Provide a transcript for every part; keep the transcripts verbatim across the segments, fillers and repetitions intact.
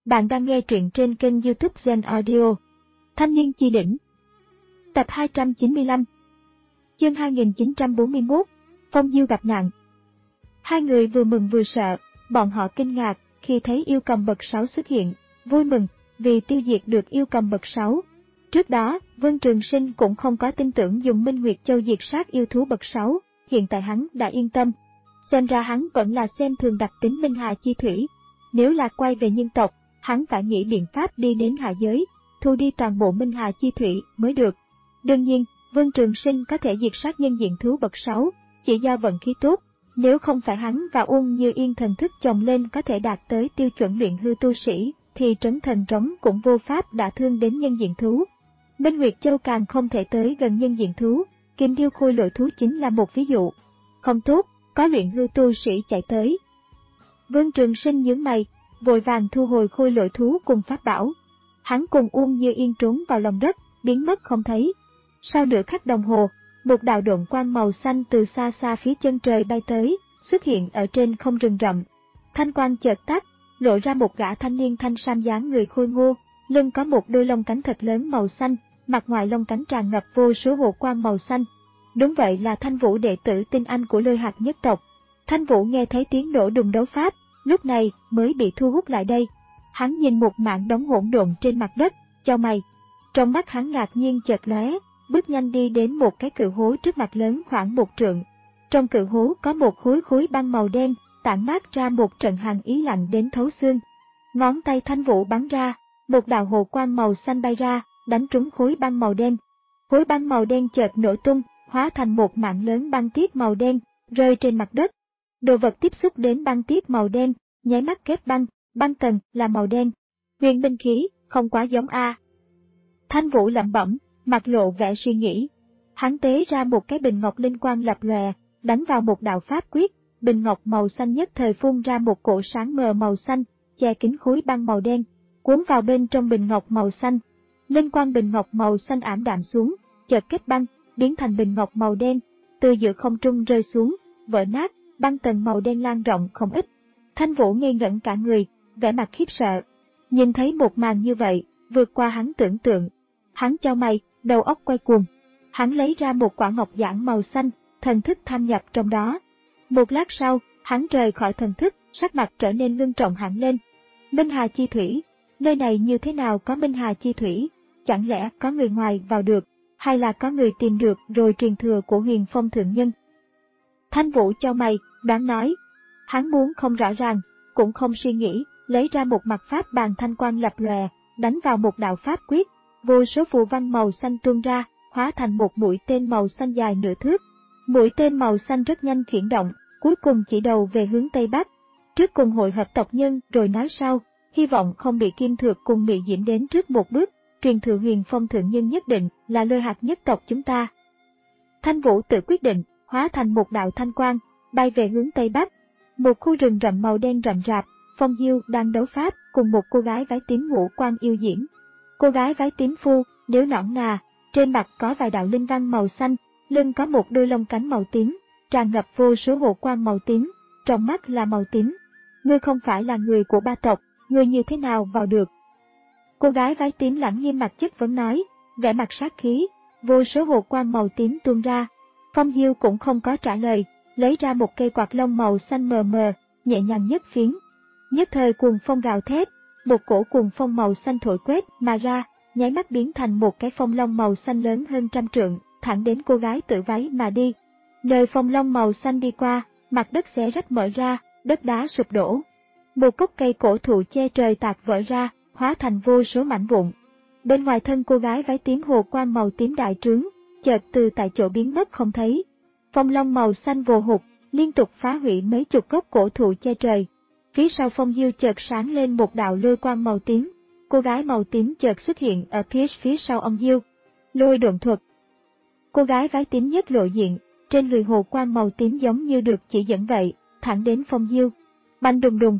Bạn đang nghe truyện trên kênh YouTube Zen Audio. Thanh niên chi đỉnh. Tập hai trăm chín mươi lăm. Chương hai nghìn chín trăm bốn mươi mốt. Phong Diêu gặp nạn. Hai người vừa mừng vừa sợ, bọn họ kinh ngạc khi thấy yêu cầm bậc sáu xuất hiện, vui mừng vì tiêu diệt được yêu cầm bậc sáu. Trước đó, Vân Trường Sinh cũng không có tin tưởng dùng Minh Nguyệt Châu diệt sát yêu thú bậc sáu, hiện tại hắn đã yên tâm. Xem ra hắn vẫn là xem thường đặc tính Minh Hà chi thủy. Nếu là quay về nhân tộc, hắn phải nghĩ biện pháp đi đến hạ giới, thu đi toàn bộ Minh Hà chi thủy mới được. Đương nhiên, Vân Trường Sinh có thể diệt sát nhân diện thú bậc sáu, chỉ do vận khí tốt. Nếu không phải hắn và Uông Như Yên thần thức chồng lên có thể đạt tới tiêu chuẩn luyện hư tu sĩ, thì trấn thần trống cũng vô pháp đả thương đến nhân diện thú. Minh Nguyệt Châu càng không thể tới gần nhân diện thú, Kim Điêu Khôi Lỗi thú chính là một ví dụ. Không tốt, có luyện hư tu sĩ chạy tới. Vân Trường Sinh nhướng mày, vội vàng thu hồi khôi lỗi thú cùng pháp bảo. Hắn cùng Uông Như Yên trốn vào lòng đất, biến mất không thấy. Sau nửa khắc đồng hồ, một đạo độn quang màu xanh từ xa xa phía chân trời bay tới, xuất hiện ở trên không rừng rậm. Thanh quang chợt tắt, lộ ra một gã thanh niên thanh sam dáng người khôi ngô, lưng có một đôi lông cánh thật lớn màu xanh, mặt ngoài lông cánh tràn ngập vô số hồ quang màu xanh. Đúng vậy là Thanh Vũ, đệ tử tinh anh của Lôi Hạt nhất tộc. Thanh Vũ nghe thấy tiếng nổ đùng đấu pháp, lúc này mới bị thu hút lại đây. Hắn nhìn một mảng đống hỗn độn trên mặt đất, chau mày. Trong mắt hắn ngạc nhiên chợt lóe, bước nhanh đi đến một cái cự hố trước mặt lớn khoảng một trượng. Trong cự hố có một khối khối băng màu đen, tản mát ra một trận hàn ý lạnh đến thấu xương. Ngón tay Thanh Vũ bắn ra, một đạo hồ quang màu xanh bay ra, đánh trúng khối băng màu đen. Khối băng màu đen chợt nổ tung, hóa thành một mảng lớn băng tiết màu đen, rơi trên mặt đất. Đồ vật tiếp xúc đến băng tiết màu đen, nháy mắt kết băng, băng tầng là màu đen. Huyền binh khí, không quá giống a. Thanh Vũ lẩm bẩm, mặt lộ vẻ suy nghĩ. Hắn tế ra một cái bình ngọc linh quang lập lòe, đánh vào một đạo pháp quyết, bình ngọc màu xanh nhất thời phun ra một cổ sáng mờ màu xanh, che kín khối băng màu đen, cuốn vào bên trong bình ngọc màu xanh. Linh quang bình ngọc màu xanh ảm đạm xuống, chợt kết băng, biến thành bình ngọc màu đen, từ giữa không trung rơi xuống, vỡ nát, băng tầng màu đen lan rộng không ít. Thanh Vũ ngây ngẩn cả người, vẻ mặt khiếp sợ. Nhìn thấy một màn như vậy, vượt qua hắn tưởng tượng. Hắn chau mày, đầu óc quay cuồng. Hắn lấy ra một quả ngọc giản màu xanh, thần thức tham nhập trong đó. Một lát sau, hắn rời khỏi thần thức, sắc mặt trở nên ngưng trọng hẳn lên. Minh Hà chi thủy, nơi này như thế nào có Minh Hà chi thủy? Chẳng lẽ có người ngoài vào được, hay là có người tìm được rồi truyền thừa của Huyền Phong thượng nhân? Thanh Vũ chau mày, đoán nói. Hắn muốn không rõ ràng, cũng không suy nghĩ, lấy ra một mặt pháp bàn thanh quang lập lòe, đánh vào một đạo pháp quyết, vô số phù văn màu xanh tuôn ra, hóa thành một mũi tên màu xanh dài nửa thước. Mũi tên màu xanh rất nhanh chuyển động, cuối cùng chỉ đầu về hướng Tây Bắc. Trước cùng hội hợp tộc nhân rồi nói sau, hy vọng không bị Kim Thược cùng Mị Diễm đến trước một bước, truyền thừa Huyền Phong thượng nhân nhất định là Lôi Hạt nhất tộc chúng ta. Thanh Vũ tự quyết định, hóa thành một đạo thanh quang, bay về hướng Tây Bắc. Một khu rừng rậm màu đen rậm rạp, Phong Diêu đang đấu pháp cùng một cô gái váy tím ngũ quan yêu diễm. Cô gái váy tím phu, nếu nõn nà, trên mặt có vài đạo linh văn màu xanh, lưng có một đôi lông cánh màu tím, tràn ngập vô số hồ quang màu tím, trong mắt là màu tím. Ngươi không phải là người của ba tộc, ngươi như thế nào vào được? Cô gái váy tím lẳng nghiêm mặt chất vấn nói, vẻ mặt sát khí, vô số hồ quang màu tím tuôn ra. Phong Diêu cũng không có trả lời, lấy ra một cây quạt lông màu xanh mờ mờ, nhẹ nhàng nhấc phiến. Nhất thời cuồng phong gào thét, một cổ cuồng phong màu xanh thổi quét mà ra, nháy mắt biến thành một cái phong long màu xanh lớn hơn trăm trượng, thẳng đến cô gái tự váy mà đi. Nơi phong long màu xanh đi qua, mặt đất xé rách mở ra, đất đá sụp đổ. Một gốc cây cổ thụ che trời tạc vỡ ra, hóa thành vô số mảnh vụn. Bên ngoài thân cô gái váy tím hồ quang màu tím đại trướng, chợt từ tại chỗ biến mất không thấy. Phong long màu xanh vồ hụt, liên tục phá hủy mấy chục gốc cổ thụ che trời. Phía sau Phong Diêu chợt sáng lên một đạo lôi quang màu tím. Cô gái màu tím chợt xuất hiện ở phía phía sau ông Diêu. Lôi độn thuật. Cô gái váy tím nhất lộ diện, trên người hồ quang màu tím giống như được chỉ dẫn vậy, thẳng đến Phong Diêu. Bành đùng đùng.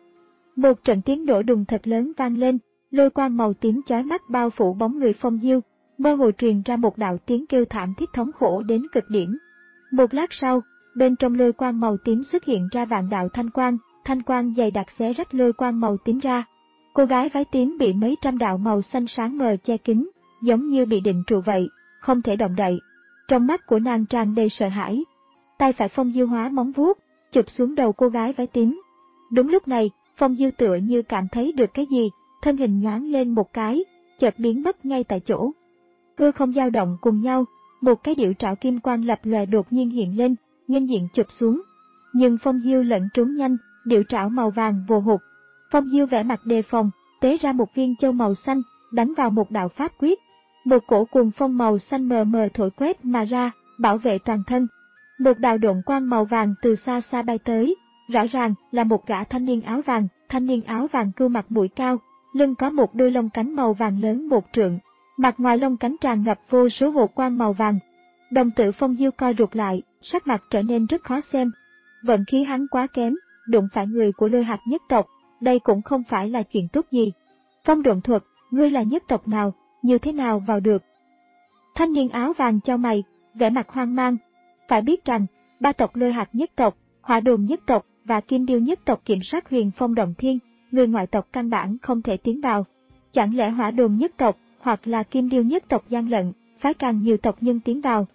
Một trận tiếng nổ đùng thật lớn vang lên, lôi quang màu tím chói mắt bao phủ bóng người Phong Diêu, mơ hồ truyền ra một đạo tiếng kêu thảm thiết thống khổ đến cực điểm. Một lát sau, bên trong lôi quang màu tím xuất hiện ra vạn đạo thanh quang, thanh quang dày đặc xé rách lôi quang màu tím ra. Cô gái váy tím bị mấy trăm đạo màu xanh sáng mờ che kín, giống như bị định trụ vậy, không thể động đậy. Trong mắt của nàng tràn đầy sợ hãi. Tay phải Phong Diêu hóa móng vuốt, chụp xuống đầu cô gái váy tím. Đúng lúc này, Phong Diêu tựa như cảm thấy được cái gì, thân hình nhoáng lên một cái, chợt biến mất ngay tại chỗ. Hư không dao động cùng nhau, một cái điệu trảo kim quang lập lòe đột nhiên hiện lên, nghênh diện chụp xuống. Nhưng Phong Diêu lẫn trốn nhanh, điệu trảo màu vàng vồ hụt. Phong Diêu vẻ mặt đề phòng, tế ra một viên châu màu xanh, đánh vào một đạo pháp quyết. Một cổ cuồng phong màu xanh mờ mờ thổi quét mà ra, bảo vệ toàn thân. Một đạo độn quang màu vàng từ xa xa bay tới, rõ ràng là một gã thanh niên áo vàng, thanh niên áo vàng cưu mặt mũi cao, lưng có một đôi lông cánh màu vàng lớn một trượng, mặt ngoài lông cánh tràn ngập vô số hồ quang màu vàng. Đồng tử Phong Diêu co rụt lại, sắc mặt trở nên rất khó xem. Vận khí hắn quá kém, đụng phải người của Lôi Hạc nhất tộc, đây cũng không phải là chuyện tốt gì. Phong độn thuật, ngươi là nhất tộc nào, như thế nào vào được? Thanh niên áo vàng chau mày, vẻ mặt hoang mang. Phải biết rằng, ba tộc Lôi Hạc nhất tộc, Hỏa Đồn nhất tộc và Kim Điêu nhất tộc kiểm soát Huyền Phong Động Thiên, người ngoại tộc căn bản không thể tiến vào. Chẳng lẽ Hỏa Đồn nhất tộc hoặc là Kim Điêu nhất tộc gian lận, phái càng nhiều tộc nhân tiến vào?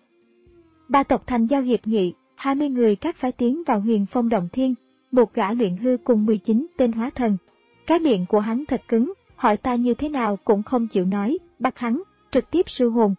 Ba tộc thành giao hiệp nghị, hai mươi người các phái tiến vào Huyền Phong Động Thiên, một gã luyện hư cùng mười chín tên hóa thần. Cái miệng của hắn thật cứng, hỏi ta như thế nào cũng không chịu nói, bắt hắn, trực tiếp siêu hồn.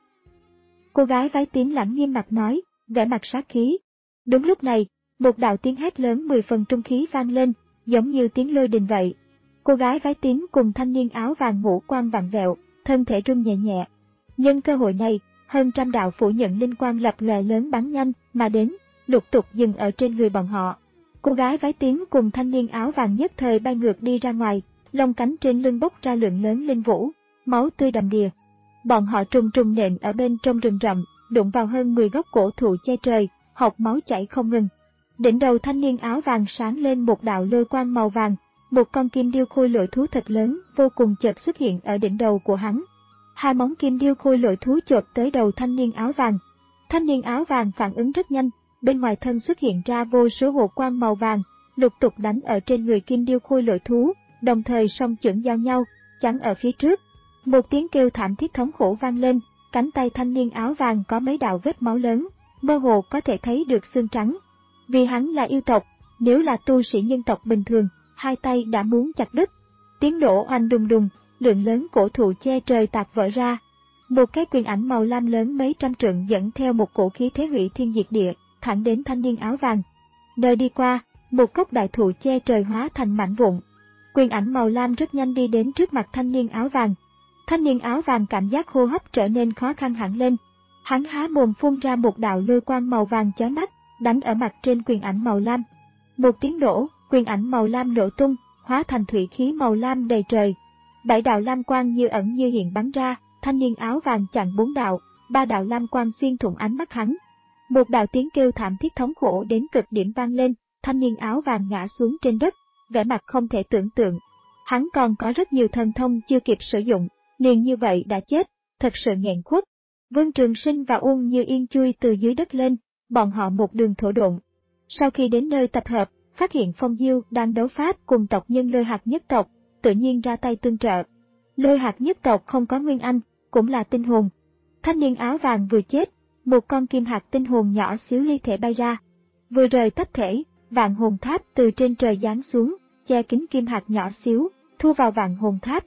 Cô gái váy tím lẳng nghiêm mặt nói, vẻ mặt sát khí. Đúng lúc này, một đạo tiếng hét lớn mười phần trung khí vang lên, giống như tiếng lôi đình vậy. Cô gái váy tím cùng thanh niên áo vàng ngũ quan vặn vẹo, thân thể run nhẹ nhẹ. Nhân cơ hội này, hơn trăm đạo phủ nhận linh quang lập lòe lớn bắn nhanh mà đến, lục tục dừng ở trên người bọn họ. Cô gái váy tím cùng thanh niên áo vàng nhất thời bay ngược đi ra ngoài, lông cánh trên lưng bốc ra lượng lớn linh vũ, máu tươi đầm đìa. Bọn họ trùng trùng nện ở bên trong rừng rậm, đụng vào hơn mười gốc cổ thụ che trời, hộc máu chảy không ngừng. Đỉnh đầu thanh niên áo vàng sáng lên một đạo lôi quang màu vàng, một con kim điêu khôi lỗi thú thật lớn vô cùng chợt xuất hiện ở đỉnh đầu của hắn. Hai móng kim điêu khôi lỗi thú chộp tới đầu thanh niên áo vàng. Thanh niên áo vàng phản ứng rất nhanh, bên ngoài thân xuất hiện ra vô số hồ quang màu vàng, lục tục đánh ở trên người kim điêu khôi lỗi thú, đồng thời song chưởng giao nhau, chắn ở phía trước. Một tiếng kêu thảm thiết thống khổ vang lên, cánh tay thanh niên áo vàng có mấy đạo vết máu lớn, mơ hồ có thể thấy được xương trắng. Vì hắn là yêu tộc, nếu là tu sĩ nhân tộc bình thường, hai tay đã muốn chặt đứt. Tiếng nổ oanh đùng đùng, lượng lớn cổ thụ che trời tạc vỡ ra. Một cái quyền ảnh màu lam lớn mấy trăm trượng dẫn theo một cổ khí thế hủy thiên diệt địa, thẳng đến thanh niên áo vàng. Nơi đi qua, một gốc đại thụ che trời hóa thành mảnh vụn. Quyền ảnh màu lam rất nhanh đi đến trước mặt thanh niên áo vàng. Thanh niên áo vàng cảm giác hô hấp trở nên khó khăn hẳn lên. Hắn há mồm phun ra một đạo lôi quang màu vàng chói mắt, đánh ở mặt trên quyền ảnh màu lam. Một tiếng nổ, quyền ảnh màu lam nổ tung, hóa thành thủy khí màu lam đầy trời. Bảy đạo lam quang như ẩn như hiện bắn ra, thanh niên áo vàng chặn bốn đạo, ba đạo lam quang xuyên thủng ánh mắt hắn. Một đạo tiếng kêu thảm thiết thống khổ đến cực điểm vang lên, thanh niên áo vàng ngã xuống trên đất, vẻ mặt không thể tưởng tượng. Hắn còn có rất nhiều thần thông chưa kịp sử dụng, liền như vậy đã chết, thật sự nghẹn khuất. Vương Trường Sinh và Uông Như Yên chui từ dưới đất lên, bọn họ một đường thổ độn. Sau khi đến nơi tập hợp, phát hiện Phong Diêu đang đấu pháp cùng tộc nhân Lôi Hạc nhất tộc, tự nhiên ra tay tương trợ. Lôi Hạc nhất tộc không có nguyên anh, cũng là tinh hồn. Thanh niên áo vàng vừa chết, một con kim hạt tinh hồn nhỏ xíu ly thể bay ra. Vừa rời tách thể, vạn hồn tháp từ trên trời giáng xuống, che kín kim hạt nhỏ xíu, thu vào vạn hồn tháp.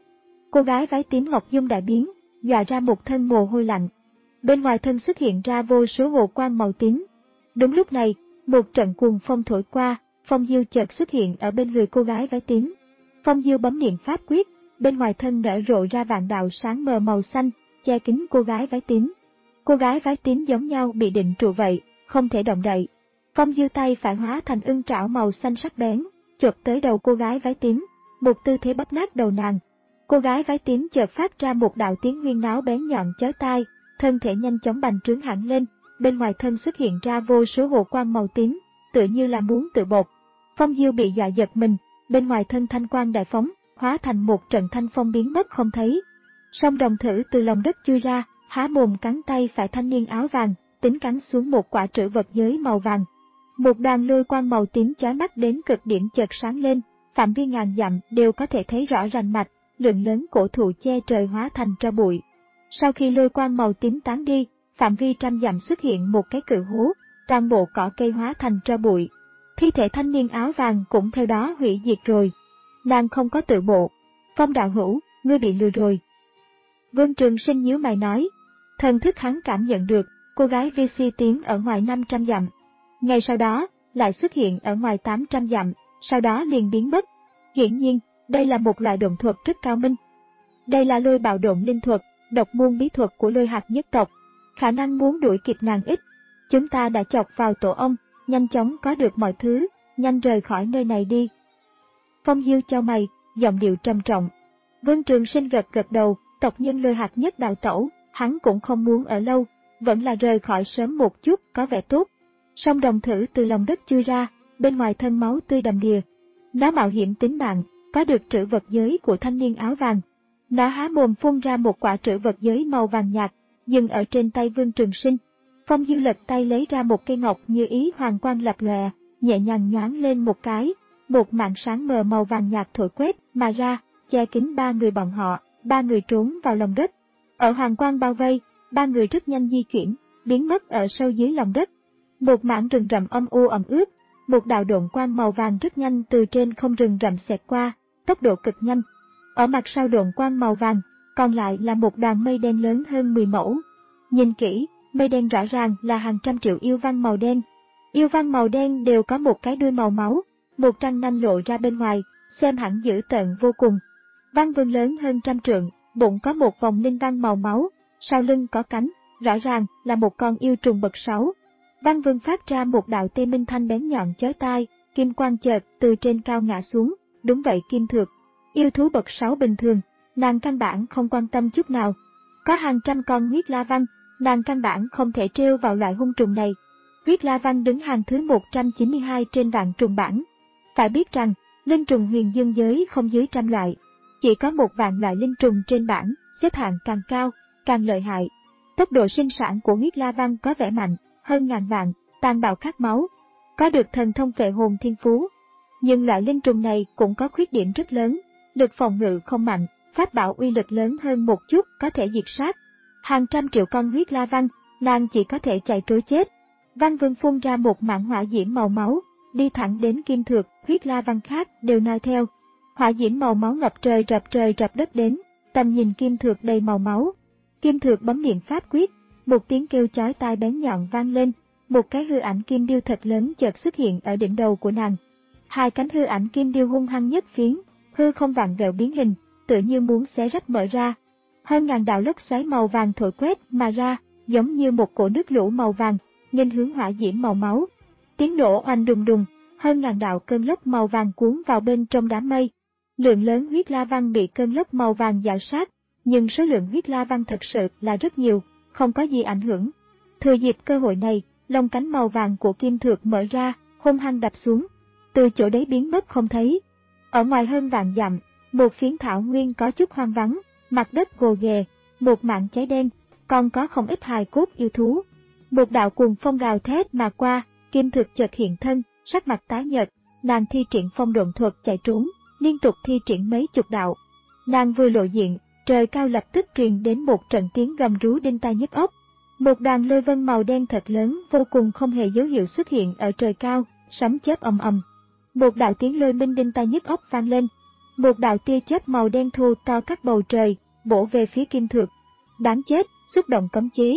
Cô gái váy tím ngọc dung đại biến, dọa ra một thân mồ hôi lạnh. Bên ngoài thân xuất hiện ra vô số hồ quang màu tím. Đúng lúc này, một trận cuồng phong thổi qua, Phong Diêu chợt xuất hiện ở bên người cô gái váy tím. Phong Diêu bấm niệm pháp quyết, bên ngoài thân nở rộ ra vạn đạo sáng mờ màu xanh, che kín cô gái váy tím. Cô gái váy tím giống nhau bị định trụ vậy, không thể động đậy. Phong Diêu tay phải hóa thành ưng trảo màu xanh sắc bén, chộp tới đầu cô gái váy tím, một tư thế bóp nát đầu nàng. Cô gái váy tím chợt phát ra một đạo tiếng huyên náo bén nhọn chói tai, thân thể nhanh chóng bành trướng hẳn lên, bên ngoài thân xuất hiện ra vô số hồ quang màu tím, tựa như là muốn tự bột. Phong Diêu bị dọa giật mình, bên ngoài thân thanh quang đại phóng, hóa thành một trận thanh phong biến mất không thấy. Song đồng thử từ lòng đất chui ra, há mồm cắn tay phải thanh niên áo vàng, tính cắn xuống một quả trữ vật giới màu vàng. Một đoàn lôi quang màu tím chói mắt đến cực điểm chợt sáng lên, phạm vi ngàn dặm đều có thể thấy rõ rành mạch, lượng lớn cổ thụ che trời hóa thành tro bụi. Sau khi lôi quang màu tím tán đi, phạm vi trăm dặm xuất hiện một cái cự hố, toàn bộ cỏ cây hóa thành tro bụi. Thi thể thanh niên áo vàng cũng theo đó hủy diệt rồi. Nàng không có tự bộ. Phong đạo hữu, ngươi bị lừa rồi. Vương Trường Sinh nhíu mày nói. Thần thức hắn cảm nhận được, cô gái vi si tiến ở ngoài năm trăm dặm. Ngay sau đó, lại xuất hiện ở ngoài tám trăm dặm, sau đó liền biến mất. Hiển nhiên, đây là một loại độn thuật rất cao minh. Đây là lôi bạo độn linh thuật, độc môn bí thuật của lôi hạt nhất tộc. Khả năng muốn đuổi kịp nàng ít. Chúng ta đã chọc vào tổ ông, nhanh chóng có được mọi thứ, nhanh rời khỏi nơi này đi. Phong Diêu chau mày, giọng điệu trầm trọng. Vương Trường Sinh gật gật đầu, tộc nhân lôi hạt nhất đào tẩu, hắn cũng không muốn ở lâu, vẫn là rời khỏi sớm một chút có vẻ tốt. Song đồng thử từ lòng đất chui ra, bên ngoài thân máu tươi đầm đìa. Nó mạo hiểm tính mạng, có được trữ vật giới của thanh niên áo vàng. Nó há mồm phun ra một quả trữ vật giới màu vàng nhạt, dừng ở trên tay Vương Trường Sinh. Phong Diêu lật tay lấy ra một cây ngọc như ý hoàng quang lập lòe, nhẹ nhàng nhoáng lên một cái, một màn sáng mờ màu vàng nhạt thổi quét mà ra, che kín ba người bọn họ, ba người trốn vào lòng đất. Ở hoàng quang bao vây, ba người rất nhanh di chuyển, biến mất ở sâu dưới lòng đất. Một mảng rừng rậm âm u ẩm ướt, một đạo độn quang màu vàng rất nhanh từ trên không rừng rậm xẹt qua, tốc độ cực nhanh. Ở mặt sau độn quang màu vàng, còn lại là một đoàn mây đen lớn hơn mười mẫu. Nhìn kỹ, mây đen rõ ràng là hàng trăm triệu yêu văn màu đen. Yêu văn màu đen đều có một cái đuôi màu máu, một răng nanh lộ ra bên ngoài, xem hẳn dữ tợn vô cùng. Văn vương lớn hơn trăm trượng, bụng có một vòng linh văn màu máu, sau lưng có cánh, rõ ràng là một con yêu trùng bậc sáu. Văn vương phát ra một đạo tê minh thanh bén nhọn chói tai, kim quang chợt từ trên cao ngã xuống, đúng vậy Kim Thược. Yêu thú bậc sáu bình thường, nàng căn bản không quan tâm chút nào. Có hàng trăm con huyết la văn, nàng căn bản không thể trêu vào loại hung trùng này. Huyết la văn đứng hàng thứ một trăm chín mươi hai trên vạn trùng bảng. Phải biết rằng, linh trùng huyền dương giới không dưới trăm loại. Chỉ có một vạn loại linh trùng trên bảng, xếp hạng càng cao, càng lợi hại. Tốc độ sinh sản của huyết la văn có vẻ mạnh, hơn ngàn vạn, tàn bạo khát máu. Có được thần thông phệ hồn thiên phú. Nhưng loại linh trùng này cũng có khuyết điểm rất lớn, lực phòng ngự không mạnh, pháp bảo uy lực lớn hơn một chút có thể diệt sát. Hàng trăm triệu con huyết la văn, nàng chỉ có thể chạy trối chết. Văn vương phun ra một mảng hỏa diễm màu máu, đi thẳng đến Kim Thược, huyết la văn khác đều noi theo. Hỏa diễm màu máu ngập trời rập trời rập đất đến, tầm nhìn Kim Thược đầy màu máu. Kim Thược bấm niệm pháp quyết, một tiếng kêu chói tai bén nhọn vang lên, một cái hư ảnh kim điêu thật lớn chợt xuất hiện ở đỉnh đầu của nàng. Hai cánh hư ảnh kim điêu hung hăng nhất phiến, hư không vặn vẹo biến hình, tựa như muốn xé rách mở ra. Hơn ngàn đạo lốc xoáy màu vàng thổi quét mà ra, giống như một cổ nước lũ màu vàng, nghênh hướng hỏa diễm màu máu. Tiếng nổ oanh đùng đùng, hơn ngàn đạo cơn lốc màu vàng cuốn vào bên trong đám mây. Lượng lớn huyết la văn bị cơn lốc màu vàng dạo sát, nhưng số lượng huyết la văn thật sự là rất nhiều, không có gì ảnh hưởng. Thừa dịp cơ hội này, lông cánh màu vàng của Kim Thược mở ra, hung hăng đập xuống, từ chỗ đấy biến mất không thấy. Ở ngoài hơn vạn dặm, một phiến thảo nguyên có chút hoang vắng, mặt đất gồ ghề, một mảng cháy đen, còn có không ít hài cốt yêu thú. Một đạo cuồng phong gào thét mà qua, Kim Thược chợt hiện thân, sắc mặt tái nhợt, nàng thi triển phong độn thuật chạy trốn, liên tục thi triển mấy chục đạo. Nàng vừa lộ diện, trời cao lập tức truyền đến một trận tiếng gầm rú đinh tai nhức óc. Một đoàn lôi vân màu đen thật lớn vô cùng không hề dấu hiệu xuất hiện ở trời cao, sấm chớp ầm ầm. Một đạo tiếng lôi minh đinh tai nhức óc vang lên. Một đạo tia chớp màu đen thô to cắt bầu trời, bổ về phía Kim Thược. Đáng chết, xúc động cấm chế.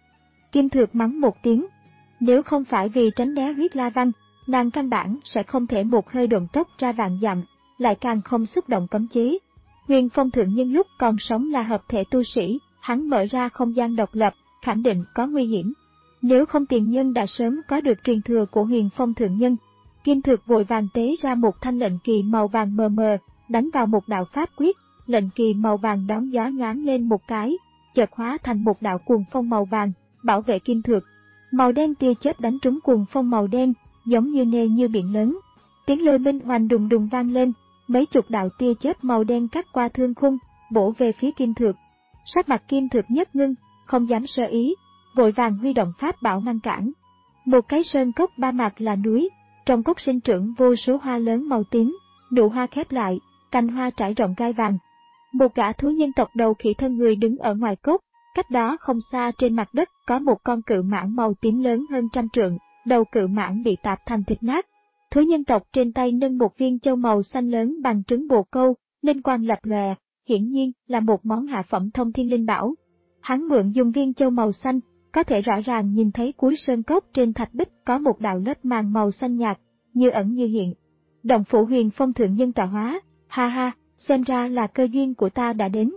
Kim Thược mắng một tiếng. Nếu không phải vì tránh né huyết la văn, nàng căn bản sẽ không thể một hơi độn tốc ra vạn dặm, lại càng không xúc động cấm chế. Huyền Phong thượng nhân lúc còn sống là hợp thể tu sĩ, hắn mở ra không gian độc lập, khẳng định có nguy hiểm. Nếu không tiền nhân đã sớm có được truyền thừa của Huyền Phong thượng nhân. Kim Thược vội vàng tế ra một thanh lệnh kỳ màu vàng mờ mờ, đánh vào một đạo pháp quyết, lệnh kỳ màu vàng đón gió nhoáng lên một cái, chợt hóa thành một đạo cuồng phong màu vàng, bảo vệ Kim Thược. Màu đen tia chớp đánh trúng cuồng phong màu đen, giống như nê như biển lớn. Tiếng lôi minh oanh đùng đùng vang lên, mấy chục đạo tia chớp màu đen cắt qua thương khung, bổ về phía Kim Thược. Sắc mặt Kim Thược nhất ngưng, không dám sơ ý, vội vàng huy động pháp bảo ngăn cản. Một cái sơn cốc ba mặt là núi, trong cốc sinh trưởng vô số hoa lớn màu tím, nụ hoa khép lại, cành hoa trải rộng gai vàng. Một gã thú nhân tộc đầu khỉ thân người đứng ở ngoài cốc, cách đó không xa trên mặt đất có một con cự mãng màu tím lớn hơn trăm trượng, đầu cự mãng bị tạp thành thịt nát. Thú nhân tộc trên tay nâng một viên châu màu xanh lớn bằng trứng bồ câu, linh quang lập lòe, hiển nhiên là một món hạ phẩm thông thiên linh bảo. Hắn mượn dùng viên châu màu xanh, có thể rõ ràng nhìn thấy cuối sơn cốc trên thạch bích có một đạo lớp màng màu xanh nhạt, như ẩn như hiện. Động phủ Huyền Phong thượng nhân tọa hóa, ha ha, xem ra là cơ duyên của ta đã đến.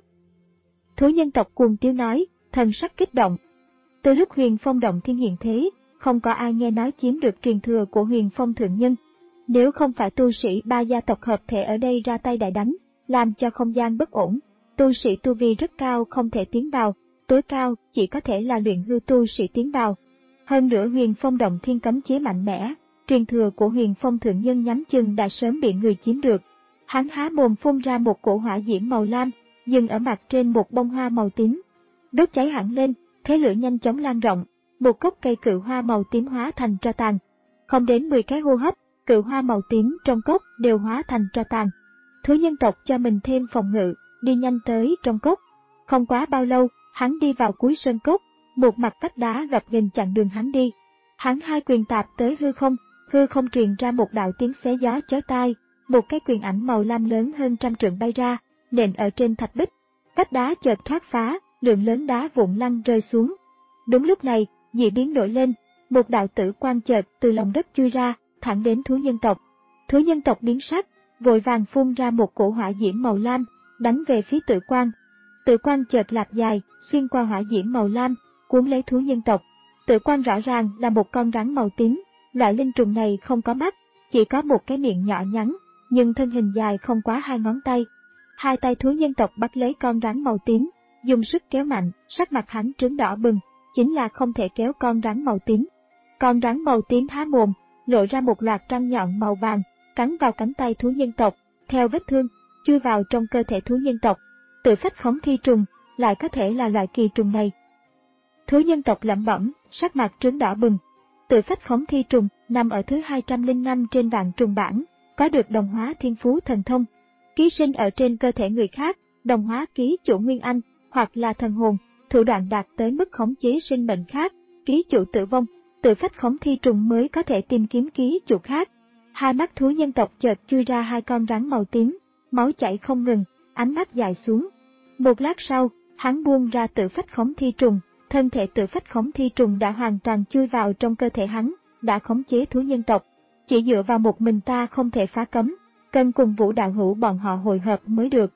Thú nhân tộc cuồng tiếu nói, thần sắc kích động. Từ lúc Huyền Phong động thiên hiện thế, không có ai nghe nói chiếm được truyền thừa của Huyền Phong thượng nhân. Nếu không phải tu sĩ ba gia tộc hợp thể ở đây ra tay đại đánh, làm cho không gian bất ổn, tu sĩ tu vi rất cao không thể tiến vào, tối cao chỉ có thể là luyện hư tu sĩ tiến vào. Hơn nữa Huyền Phong động thiên cấm chế mạnh mẽ, truyền thừa của Huyền Phong thượng nhân nhắm chừng đã sớm bị người chiếm được. Hắn há mồm phun ra một cổ hỏa diễm màu lam, dừng ở mặt trên một bông hoa màu tím. Đốt cháy hẳn lên, thế lửa nhanh chóng lan rộng, một gốc cây cự hoa màu tím hóa thành tro tàn. Không đến mười cái hô hấp, cự hoa màu tím trong cốc đều hóa thành tro tàn. Thú nhân tộc cho mình thêm phòng ngự, đi nhanh tới trong cốc. Không quá bao lâu, hắn đi vào cuối sơn cốc, một mặt vách đá gập ghềnh chặn đường hắn đi. Hắn hai quyền tạp tới hư không, hư không truyền ra một đạo tiếng xé gió chói tai, một cái quyền ảnh màu lam lớn hơn trăm trượng bay ra, nện ở trên thạch bích. Vách đá chợt thoát phá, lượng lớn đá vụn lăn rơi xuống. Đúng lúc này, dị biến nổi lên, một đạo tử quang chợt từ lòng đất chui ra, thẳng đến thú nhân tộc. Thú nhân tộc biến sắc, vội vàng phun ra một cổ hỏa diễm màu lam, đánh về phía tử quang. Tử quang chợt lạp dài, xuyên qua hỏa diễm màu lam, cuốn lấy thú nhân tộc. Tử quang rõ ràng là một con rắn màu tím, loại linh trùng này không có mắt, chỉ có một cái miệng nhỏ nhắn, nhưng thân hình dài không quá hai ngón tay. Hai tay thú nhân tộc bắt lấy con rắn màu tím, dùng sức kéo mạnh, sắc mặt hắn trướng đỏ bừng, chính là không thể kéo con rắn màu tím. Con rắn màu tím há mồm, lộ ra một loạt răng nhọn màu vàng, cắn vào cánh tay thú nhân tộc, theo vết thương, chui vào trong cơ thể thú nhân tộc. Tự phách khống thi trùng, lại có thể là loại kỳ trùng này. Thú nhân tộc lẩm bẩm, sắc mặt trướng đỏ bừng. Tự phách khống thi trùng nằm ở thứ hai trăm lẻ năm trên vạn trùng bảng, có được đồng hóa thiên phú thần thông. Ký sinh ở trên cơ thể người khác, đồng hóa ký chủ nguyên anh, hoặc là thần hồn, thủ đoạn đạt tới mức khống chế sinh mệnh khác, ký chủ tử vong, tự phách khống thi trùng mới có thể tìm kiếm ký chủ khác. Hai mắt thú nhân tộc chợt chui ra hai con rắn màu tím, máu chảy không ngừng, ánh mắt dài xuống. Một lát sau, hắn buông ra tự phách khống thi trùng, thân thể tự phách khống thi trùng đã hoàn toàn chui vào trong cơ thể hắn, đã khống chế thú nhân tộc. Chỉ dựa vào một mình ta không thể phá cấm, cần cùng Vũ đạo hữu bọn họ hội hợp mới được.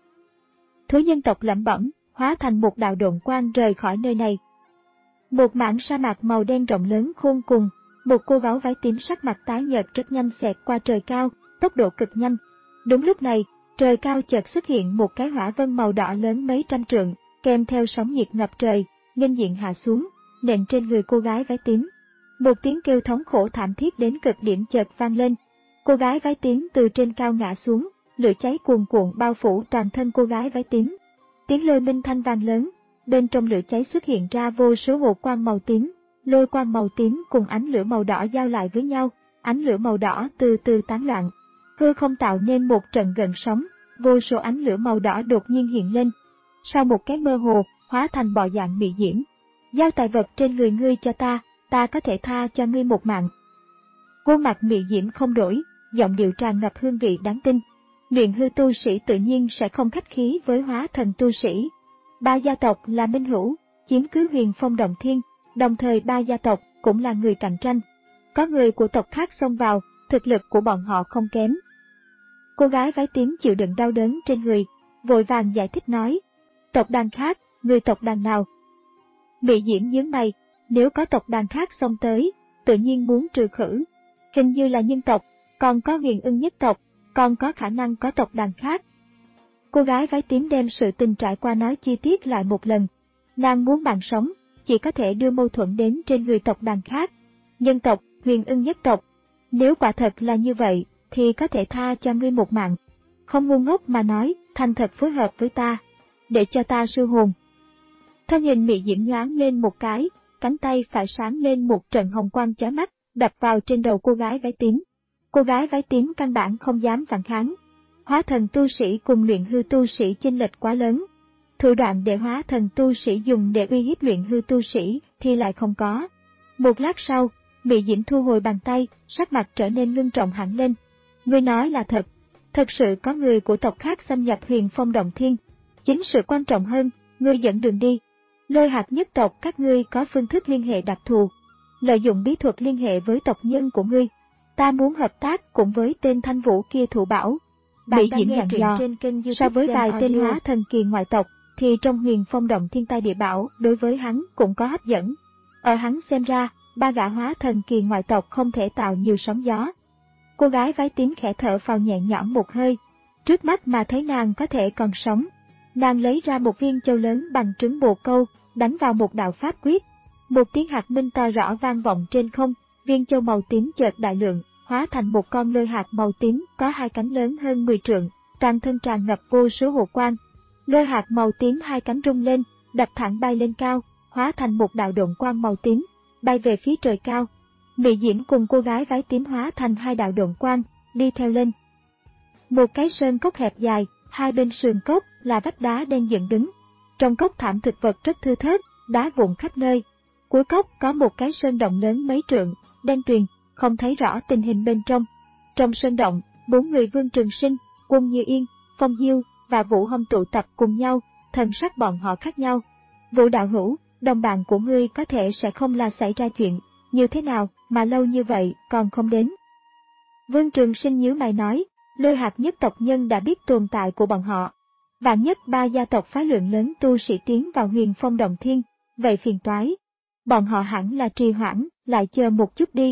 Thú nhân tộc lẩm bẩm, hóa thành một đạo độn quang rời khỏi nơi này. Một mảng sa mạc màu đen rộng lớn khôn cùng, một cô gái váy tím sắc mặt tái nhợt rất nhanh xẹt qua trời cao, tốc độ cực nhanh. Đúng lúc này, trời cao chợt xuất hiện một cái hỏa vân màu đỏ lớn mấy trăm trượng, kèm theo sóng nhiệt ngập trời, nghênh diện hạ xuống, nện trên người cô gái váy tím. Một tiếng kêu thống khổ thảm thiết đến cực điểm chợt vang lên. Cô gái váy tím từ trên cao ngã xuống, lửa cháy cuồn cuộn bao phủ toàn thân cô gái váy tím. Tiếng lôi minh thanh vang lớn, bên trong lửa cháy xuất hiện ra vô số hồ quang màu tím, lôi quang màu tím cùng ánh lửa màu đỏ giao lại với nhau, ánh lửa màu đỏ từ từ tán loạn. Hư không tạo nên một trận gợn sóng, vô số ánh lửa màu đỏ đột nhiên hiện lên. Sau một cái mơ hồ, hóa thành bọ dạng mị diễm. Giao tài vật trên người ngươi cho ta, ta có thể tha cho ngươi một mạng. Khuôn mặt mị diễm không đổi, giọng điệu tràn ngập hương vị đáng tin. Luyện hư tu sĩ tự nhiên sẽ không khách khí với hóa thần tu sĩ. Ba gia tộc là minh hữu, chiếm cứ Huyền Phong động thiên, đồng thời ba gia tộc cũng là người cạnh tranh. Có người của tộc khác xông vào, thực lực của bọn họ không kém. Cô gái váy tím chịu đựng đau đớn trên người, vội vàng giải thích nói. Tộc đàn khác, người tộc đàn nào? Mị diễm nhướng mày, nếu có tộc đàn khác xông tới, tự nhiên muốn trừ khử. Hình như là nhân tộc, còn có Huyền Ưng nhất tộc, còn có khả năng có tộc đàn khác. Cô gái váy tím đem sự tình trải qua nói chi tiết lại một lần. Nàng muốn mạng sống, chỉ có thể đưa mâu thuẫn đến trên người tộc đàn khác. Nhân tộc, Huyền Ưng nhất tộc. Nếu quả thật là như vậy, thì có thể tha cho ngươi một mạng. Không ngu ngốc mà nói, thành thật phối hợp với ta, để cho ta siêu hồn. Thân hình mị diễm nhoáng lên một cái, cánh tay phải sáng lên một trận hồng quang chói mắt, đập vào trên đầu cô gái váy tím. Cô gái váy tím căn bản không dám phản kháng. Hóa thần tu sĩ cùng luyện hư tu sĩ chênh lệch quá lớn. Thủ đoạn để hóa thần tu sĩ dùng để uy hiếp luyện hư tu sĩ thì lại không có. Một lát sau, Mị Diễm thu hồi bàn tay, sắc mặt trở nên ngưng trọng hẳn lên. Ngươi nói là thật, thật sự có người của tộc khác xâm nhập Huyền Phong Động Thiên. Chính sự quan trọng hơn, ngươi dẫn đường đi. Lôi Hạt nhất tộc các ngươi có phương thức liên hệ đặc thù, lợi dụng bí thuật liên hệ với tộc nhân của ngươi. Ta muốn hợp tác cùng với tên Thanh Vũ kia thụ bảo. Mị Diễm dặn dò, so với vài tên hóa thần kỳ ngoại tộc, thì trong Huyền Phong Động Thiên tai địa bảo đối với hắn cũng có hấp dẫn. Ở hắn xem ra, ba gã hóa thần kỳ ngoại tộc không thể tạo nhiều sóng gió. Cô gái váy tím khẽ thở phào nhẹ nhõm một hơi, trước mắt mà thấy nàng có thể còn sống. Nàng lấy ra một viên châu lớn bằng trứng bồ câu, đánh vào một đạo pháp quyết. Một tiếng hạt minh to rõ vang vọng trên không, viên châu màu tím chợt đại lượng, hóa thành một con lôi hạt màu tím có hai cánh lớn hơn mười trượng, toàn thân tràn ngập vô số hồ quang. Lôi hạt màu tím hai cánh rung lên, đập thẳng bay lên cao, hóa thành một đạo độn quang màu tím, bay về phía trời cao. Mị Diễm cùng cô gái váy tím hóa thành hai đạo độn quang, đi theo lên. Một cái sơn cốc hẹp dài, hai bên sườn cốc là vách đá đen dựng đứng. Trong cốc thảm thực vật rất thưa thớt, đá vụn khắp nơi. Cuối cốc có một cái sơn động lớn mấy trượng, đen tuyền, không thấy rõ tình hình bên trong. Trong sơn động, bốn người Vương Trường Sinh, Quân Như Yên, Phong Diêu và Vũ Hâm tụ tập cùng nhau, thần sắc bọn họ khác nhau. Vũ đạo hữu, đồng bạn của ngươi có thể sẽ không là xảy ra chuyện, như thế nào mà lâu như vậy còn không đến. Vương Trường Sinh nhíu mày nói, Lôi Hạt nhất tộc nhân đã biết tồn tại của bọn họ. Vạn nhất ba gia tộc phái lượng lớn tu sĩ tiến vào Huyền Phong Động Thiên, vậy phiền toái. Bọn họ hẳn là trì hoãn, lại chờ một chút đi.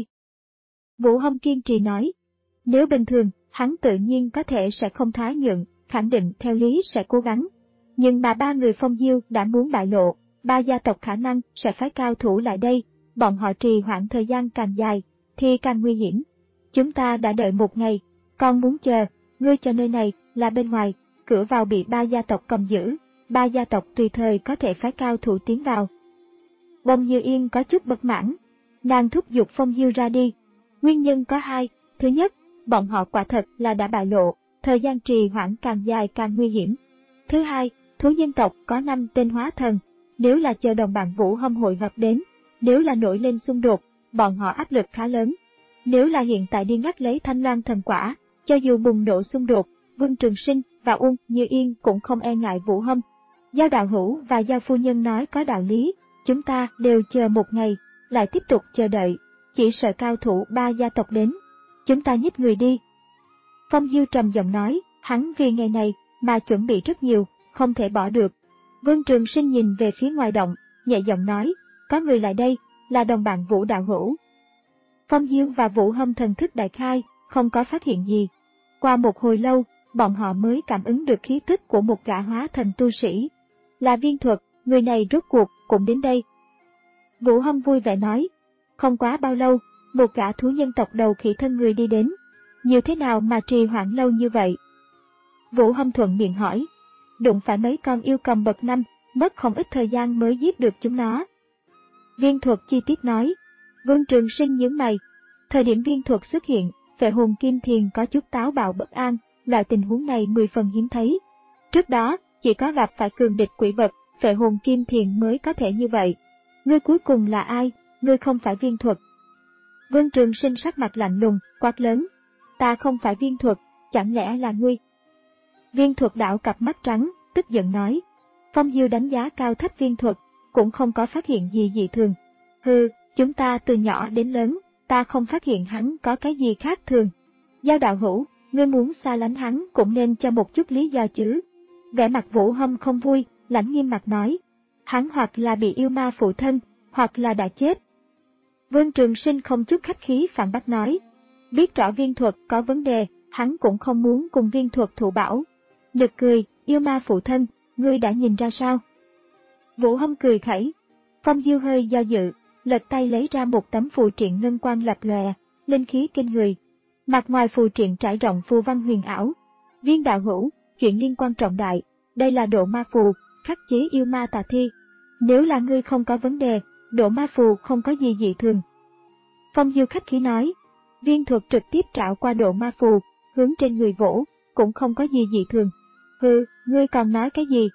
Vũ Hâm kiên trì nói, nếu bình thường, hắn tự nhiên có thể sẽ không thoái nhượng, khẳng định theo lý sẽ cố gắng. Nhưng mà ba người Phong Diêu đã muốn bại lộ, ba gia tộc khả năng sẽ phái cao thủ lại đây, bọn họ trì hoãn thời gian càng dài, thì càng nguy hiểm. Chúng ta đã đợi một ngày, còn muốn chờ, ngươi chờ nơi này là bên ngoài, cửa vào bị ba gia tộc cầm giữ, ba gia tộc tùy thời có thể phái cao thủ tiến vào. Bông Như Yên có chút bất mãn, nàng thúc giục Phong Diêu ra đi. Nguyên nhân có hai, thứ nhất, bọn họ quả thật là đã bại lộ, thời gian trì hoãn càng dài càng nguy hiểm. Thứ hai, thú nhân tộc có năm tên hóa thần, nếu là chờ đồng bạn Vũ Hâm hội hợp đến, nếu là nổi lên xung đột, bọn họ áp lực khá lớn. Nếu là hiện tại đi ngắt lấy Thanh Loan thần quả, cho dù bùng nổ xung đột, Vương Trường Sinh và Uông Như Yên cũng không e ngại Vũ Hâm. Giao đạo hữu và Giao phu nhân nói có đạo lý, chúng ta đều chờ một ngày, lại tiếp tục chờ đợi, chỉ sợ cao thủ ba gia tộc đến. Chúng ta nhích người đi. Phong Diêu trầm giọng nói, hắn vì ngày này mà chuẩn bị rất nhiều, không thể bỏ được. Vương Trường Sinh nhìn về phía ngoài động, nhẹ giọng nói, có người lại đây, là đồng bạn Vũ đạo hữu. Phong Diêu và Vũ Hâm thần thức đại khai, không có phát hiện gì. Qua một hồi lâu, bọn họ mới cảm ứng được khí tức của một gã hóa thần tu sĩ. Là Viên Thuật, người này rốt cuộc cũng đến đây. Vũ Hâm vui vẻ nói, không quá bao lâu, một gã thú nhân tộc đầu khỉ thân người đi đến. Như thế nào mà trì hoãn lâu như vậy? Vũ Hâm thuận miệng hỏi, đụng phải mấy con yêu cầm bậc năm, mất không ít thời gian mới giết được chúng nó. Viên Thuật chi tiết nói, Vương Trường Sinh nhướng mày. Thời điểm Viên Thuật xuất hiện, Phệ Hồn Kim Thiền có chút táo bạo bất an, loại tình huống này mười phần hiếm thấy. Trước đó, chỉ có gặp phải cường địch quỷ vật, Phệ Hồn Kim Thiền mới có thể như vậy. Ngươi cuối cùng là ai? Ngươi không phải Viên Thuật. Vương Trường Sinh sắc mặt lạnh lùng, quát lớn. Ta không phải Viên Thuật, chẳng lẽ là ngươi? Viên Thuật đảo cặp mắt trắng, tức giận nói. Phong Diêu đánh giá cao thấp Viên Thuật, cũng không có phát hiện gì dị thường. Hừ, chúng ta từ nhỏ đến lớn, ta không phát hiện hắn có cái gì khác thường. Giao đạo hữu, ngươi muốn xa lánh hắn cũng nên cho một chút lý do chứ. Vẻ mặt Vũ Hâm không vui, lãnh nghiêm mặt nói. Hắn hoặc là bị yêu ma phụ thân, hoặc là đã chết. Vương Trường Sinh không chút khách khí phản bác nói. Biết rõ Viên Thuật có vấn đề, hắn cũng không muốn cùng Viên Thuật thụ bảo. Nực cười, yêu ma phụ thân, ngươi đã nhìn ra sao? Vũ Hâm cười khẩy. Phong Diêu hơi do dự, lật tay lấy ra một tấm phù triện ngân quang lập lòe, linh khí kinh người. Mặt ngoài phù triện trải rộng phù văn huyền ảo. Viên đạo hữu, chuyện liên quan trọng đại, đây là độ ma phù, khắc chế yêu ma tà thi. Nếu là ngươi không có vấn đề, độ ma phù không có gì dị thường. Phong Diêu khách khí nói. Viên Thuật trực tiếp trảo qua độ ma phù, hướng trên người vỗ, cũng không có gì dị thường. Hừ, ngươi còn nói cái gì?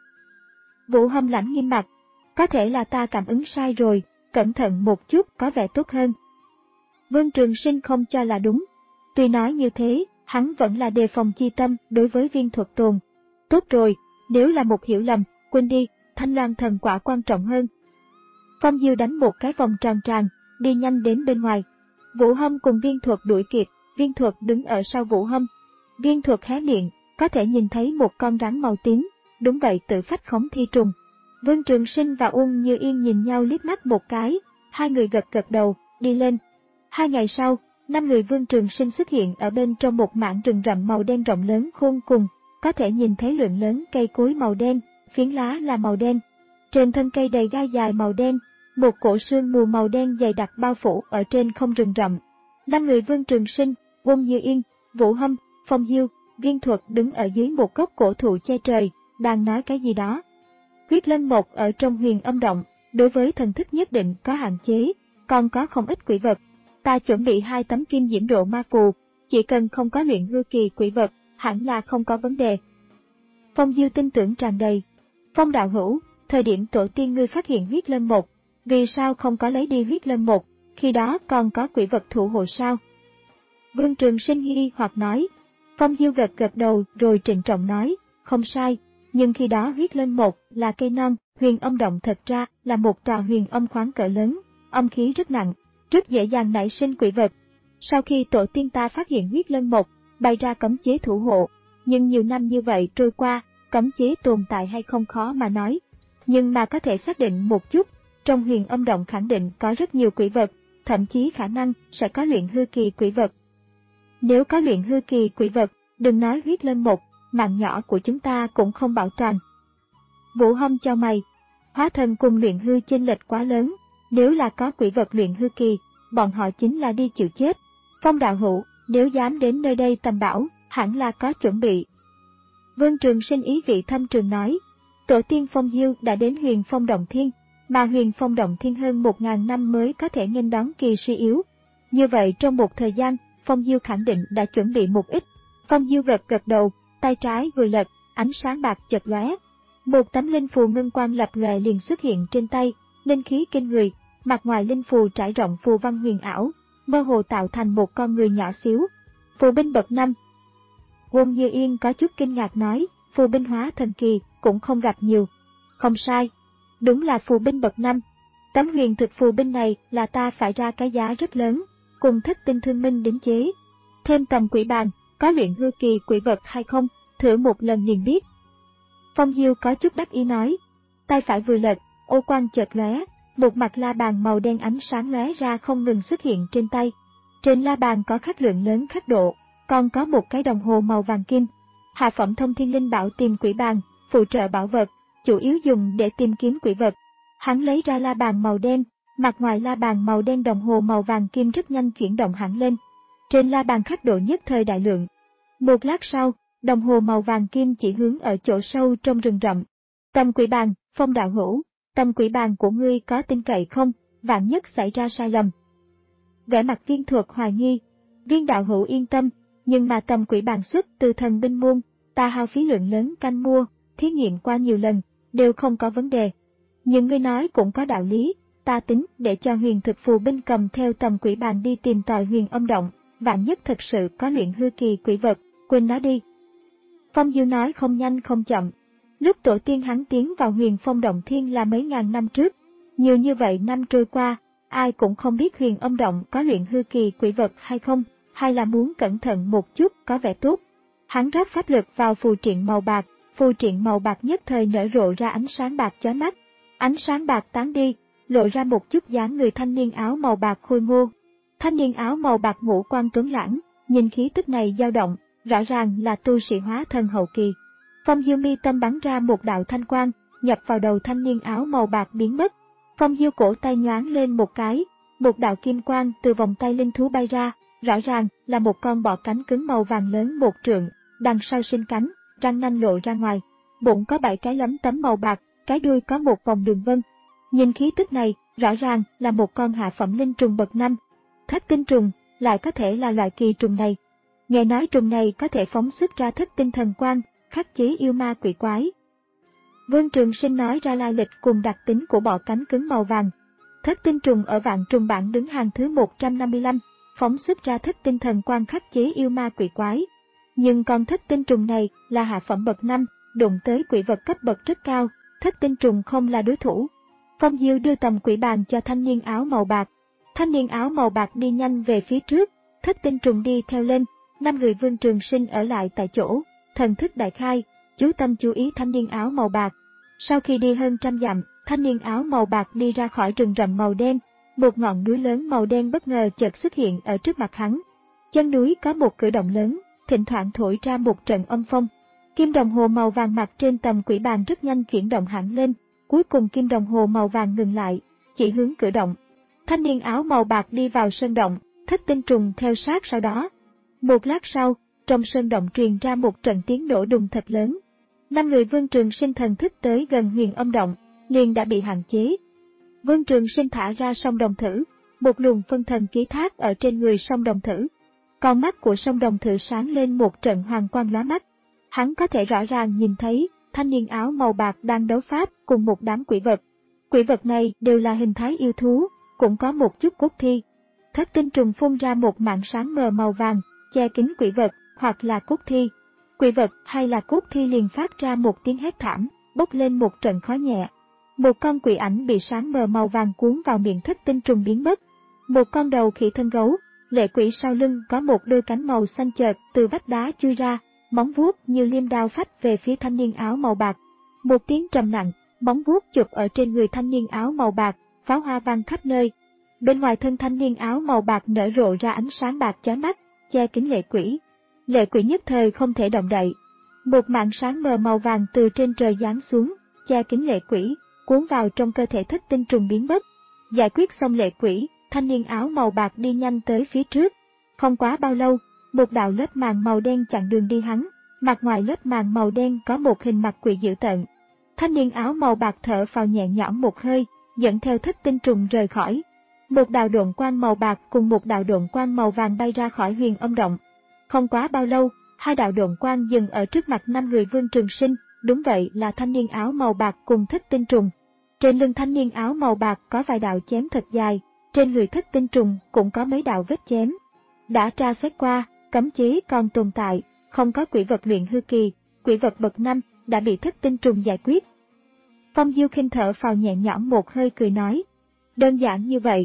Vũ Hâm lãnh nghiêm mặt. Có thể là ta cảm ứng sai rồi, cẩn thận một chút có vẻ tốt hơn. Vương Trường Sinh không cho là đúng. Tuy nói như thế, hắn vẫn là đề phòng chi tâm đối với viên thuật tồn. Tốt rồi, nếu là một hiểu lầm, quên đi, Thanh Loan thần quả quan trọng hơn. Phong Diêu đánh một cái vòng tròn tràn, đi nhanh đến bên ngoài. Vũ Hâm cùng viên thuật đuổi kịp, viên thuật đứng ở sau Vũ Hâm. Viên thuật hé miệng, có thể nhìn thấy một con rắn màu tím, đúng vậy, tự phách khống thi trùng. Vương Trường Sinh và Uông Như Yên nhìn nhau liếc mắt một cái, hai người gật gật đầu, đi lên. Hai ngày sau, năm người Vương Trường Sinh xuất hiện ở bên trong một mảng rừng rậm màu đen rộng lớn khôn cùng, có thể nhìn thấy lượng lớn cây cối màu đen, phiến lá là màu đen. Trên thân cây đầy gai dài màu đen, một cổ sương mù màu đen dày đặc bao phủ ở trên không rừng rậm. Năm người Vương Trường Sinh, Uông Như Yên, Vũ Hâm, Phong Diêu, Viên Thuật đứng ở dưới một gốc cổ thụ che trời, đang nói cái gì đó. Huyết Lân Mộc ở trong Huyền Âm Động, đối với thần thức nhất định có hạn chế, còn có không ít quỷ vật. Ta chuẩn bị hai tấm kim diễm độ ma phù, chỉ cần không có luyện hư kỳ quỷ vật, hẳn là không có vấn đề. Phong Diêu tin tưởng tràn đầy. Phong đạo hữu, thời điểm tổ tiên ngươi phát hiện huyết lân mộc, vì sao không có lấy đi huyết lân mộc, khi đó còn có quỷ vật thủ hộ sao? Vương Trường Sinh nghi hoặc nói. Phong Diêu gật gật đầu rồi trịnh trọng nói, không sai, nhưng khi đó huyết lân mộc là cây non, Huyền Âm Động thật ra là một tòa huyền âm khoáng cỡ lớn, âm khí rất nặng, rất dễ dàng nảy sinh quỷ vật. Sau khi tổ tiên ta phát hiện huyết lân mộc, bày ra cấm chế thủ hộ, nhưng nhiều năm như vậy trôi qua, cấm chế tồn tại hay không khó mà nói. Nhưng mà có thể xác định một chút, trong Huyền Âm Động khẳng định có rất nhiều quỷ vật, thậm chí khả năng sẽ có luyện hư kỳ quỷ vật. Nếu có luyện hư kỳ quỷ vật, đừng nói huyết lân mộc, mạng nhỏ của chúng ta cũng không bảo toàn. Vũ Hâm cho mày, hóa thần cùng luyện hư chênh lệch quá lớn, nếu là có quỷ vật luyện hư kỳ, bọn họ chính là đi chịu chết. Phong đạo hữu, nếu dám đến nơi đây tầm bảo, hẳn là có chuẩn bị. Vương Trường Sinh ý vị thâm trường nói, tổ tiên Phong Diêu đã đến Huyền Phong Động Thiên, mà Huyền Phong Động Thiên hơn một ngàn năm mới có thể nghênh đón kỳ suy yếu. Như vậy trong một thời gian, Phong Diêu khẳng định đã chuẩn bị một ít. Phong Diêu gật gật đầu, tay trái vừa lật, ánh sáng bạc chợt lóe. Một tấm linh phù ngân quang lập lòe liền xuất hiện trên tay, linh khí kinh người, mặt ngoài linh phù trải rộng phù văn huyền ảo, mơ hồ tạo thành một con người nhỏ xíu. Phù binh bậc năm. Uông Như Yên có chút kinh ngạc nói, phù binh hóa thần kỳ cũng không gặp nhiều. Không sai, đúng là phù binh bậc năm. Tấm huyền thực phù binh này là ta phải ra cái giá rất lớn, cùng thất tinh thương minh đính chế. Thêm tầm quỷ bàn, có luyện hư kỳ quỷ vật hay không, thử một lần liền biết. Phong Diêu có chút đắc ý nói, tay phải vừa lật, ô quang chợt lóe, một mặt la bàn màu đen ánh sáng lóe ra không ngừng xuất hiện trên tay. Trên la bàn có khắc lượng lớn khắc độ, còn có một cái đồng hồ màu vàng kim. Hạ phẩm thông thiên linh bảo tìm quỷ bàn, phụ trợ bảo vật, chủ yếu dùng để tìm kiếm quỷ vật. Hắn lấy ra la bàn màu đen, mặt ngoài la bàn màu đen đồng hồ màu vàng kim rất nhanh chuyển động hẳn lên. Trên la bàn khắc độ nhất thời đại lượng. Một lát sau, đồng hồ màu vàng kim chỉ hướng ở chỗ sâu trong rừng rậm. Tầm quỷ bàn, Phong đạo hữu, tầm quỷ bàn của ngươi có tin cậy không, vạn nhất xảy ra sai lầm. Vẻ mặt Viên Thuật hoài nghi, Viên đạo hữu yên tâm, nhưng mà tầm quỷ bàn xuất từ thần binh môn, ta hao phí lượng lớn canh mua, thí nghiệm qua nhiều lần, đều không có vấn đề. Nhưng ngươi nói cũng có đạo lý, ta tính để cho huyền thực phù binh cầm theo tầm quỷ bàn đi tìm tòi Huyền Âm Động, vạn nhất thật sự có luyện hư kỳ quỷ vật, quên nó đi. Phong Diêu nói không nhanh không chậm. Lúc tổ tiên hắn tiến vào Huyền Phong Động Thiên là mấy ngàn năm trước. Nhiều như vậy năm trôi qua, ai cũng không biết Huyền Âm Động có luyện hư kỳ quỷ vật hay không, hay là muốn cẩn thận một chút có vẻ tốt. Hắn rót pháp lực vào phù triện màu bạc, phù triện màu bạc nhất thời nở rộ ra ánh sáng bạc chói mắt. Ánh sáng bạc tán đi, lộ ra một chút dáng người thanh niên áo màu bạc khôi ngô. Thanh niên áo màu bạc ngũ quan tuấn lãng, nhìn khí tức này dao động, rõ ràng là tu sĩ hóa thần hậu kỳ. Phong Diêu mi tâm bắn ra một đạo thanh quang, nhập vào đầu thanh niên áo màu bạc biến mất. Phong Diêu cổ tay nhoáng lên một cái, một đạo kim quang từ vòng tay linh thú bay ra, rõ ràng là một con bọ cánh cứng màu vàng lớn một trượng, đằng sau sinh cánh, răng nanh lộ ra ngoài, bụng có bảy cái lấm tấm màu bạc, cái đuôi có một vòng đường vân. Nhìn khí tức này, rõ ràng là một con hạ phẩm linh trùng bậc năm. Thất tinh trùng lại có thể là loại kỳ trùng này. Nghe nói trùng này có thể phóng xuất ra thất tinh thần quang, khắc chế yêu ma quỷ quái. Vương Trường Sinh nói ra lai lịch cùng đặc tính của bọ cánh cứng màu vàng. Thất tinh trùng ở vạn trùng bảng đứng hàng thứ một trăm năm mươi lăm, phóng xuất ra thất tinh thần quang khắc chế yêu ma quỷ quái. Nhưng con thất tinh trùng này là hạ phẩm bậc năm, đụng tới quỷ vật cấp bậc rất cao, thất tinh trùng không là đối thủ. Phong Diêu đưa tầm quỷ bàn cho thanh niên áo màu bạc. Thanh niên áo màu bạc đi nhanh về phía trước, thất tinh trùng đi theo lên, năm người Vương Trường Sinh ở lại tại chỗ, thần thức đại khai, chú tâm chú ý thanh niên áo màu bạc. Sau khi đi hơn trăm dặm, thanh niên áo màu bạc đi ra khỏi rừng rậm màu đen, một ngọn núi lớn màu đen bất ngờ chợt xuất hiện ở trước mặt hắn. Chân núi có một cử động lớn, thỉnh thoảng thổi ra một trận âm phong. Kim đồng hồ màu vàng mặt trên tầm quỷ bàn rất nhanh chuyển động hẳn lên, cuối cùng kim đồng hồ màu vàng ngừng lại, chỉ hướng cử động. Thanh niên áo màu bạc đi vào sơn động, thất tinh trùng theo sát sau đó. Một lát sau, trong sơn động truyền ra một trận tiếng nổ đùng thật lớn. Năm người Vương Trường Sinh thần thức tới gần huyền âm động, liền đã bị hạn chế. Vương Trường Sinh thả ra song đồng thử, một luồng phân thần ký thác ở trên người song đồng thử. Con mắt của song đồng thử sáng lên một trận hoàng quang lóa mắt. Hắn có thể rõ ràng nhìn thấy thanh niên áo màu bạc đang đấu pháp cùng một đám quỷ vật. Quỷ vật này đều là hình thái yêu thú, cũng có một chút cốt thi. Thất tinh trùng phun ra một mảng sáng mờ màu vàng, che kín quỷ vật, hoặc là cốt thi. Quỷ vật hay là cốt thi liền phát ra một tiếng hét thảm, bốc lên một trận khói nhẹ. Một con quỷ ảnh bị sáng mờ màu vàng cuốn vào miệng thất tinh trùng biến mất. Một con đầu khỉ thân gấu, lệ quỷ sau lưng có một đôi cánh màu xanh chợt từ vách đá chui ra, móng vuốt như liêm đao phách về phía thanh niên áo màu bạc. Một tiếng trầm nặng, móng vuốt chụp ở trên người thanh niên áo màu bạc, pháo hoa vang khắp nơi. Bên ngoài thân thanh niên áo màu bạc nở rộ ra ánh sáng bạc chói mắt, che kín lệ quỷ. Lệ quỷ nhất thời không thể động đậy. Một mảng sáng mờ màu vàng từ trên trời giáng xuống, che kín lệ quỷ, cuốn vào trong cơ thể thất tinh trùng biến mất. Giải quyết xong lệ quỷ, thanh niên áo màu bạc đi nhanh tới phía trước. Không quá bao lâu, một đạo lớp màng màu đen chặn đường đi hắn, mặt ngoài lớp màng màu đen có một hình mặt quỷ dữ tợn. Thanh niên áo màu bạc thở phào nhẹ nhõm một hơi, dẫn theo thất tinh trùng rời khỏi. Một đạo độn quang màu bạc cùng một đạo độn quang màu vàng bay ra khỏi huyền âm động. Không quá bao lâu, hai đạo độn quang dừng ở trước mặt năm người Vương Trường Sinh, đúng vậy là thanh niên áo màu bạc cùng thất tinh trùng. Trên lưng thanh niên áo màu bạc có vài đạo chém thật dài, trên người thất tinh trùng cũng có mấy đạo vết chém. Đã tra xét qua, cấm chế còn tồn tại, không có quỷ vật luyện hư kỳ, quỷ vật bậc năm đã bị thất tinh trùng giải quyết. Phong Diêu khinh thở phào nhẹ nhõm một hơi cười nói, đơn giản như vậy.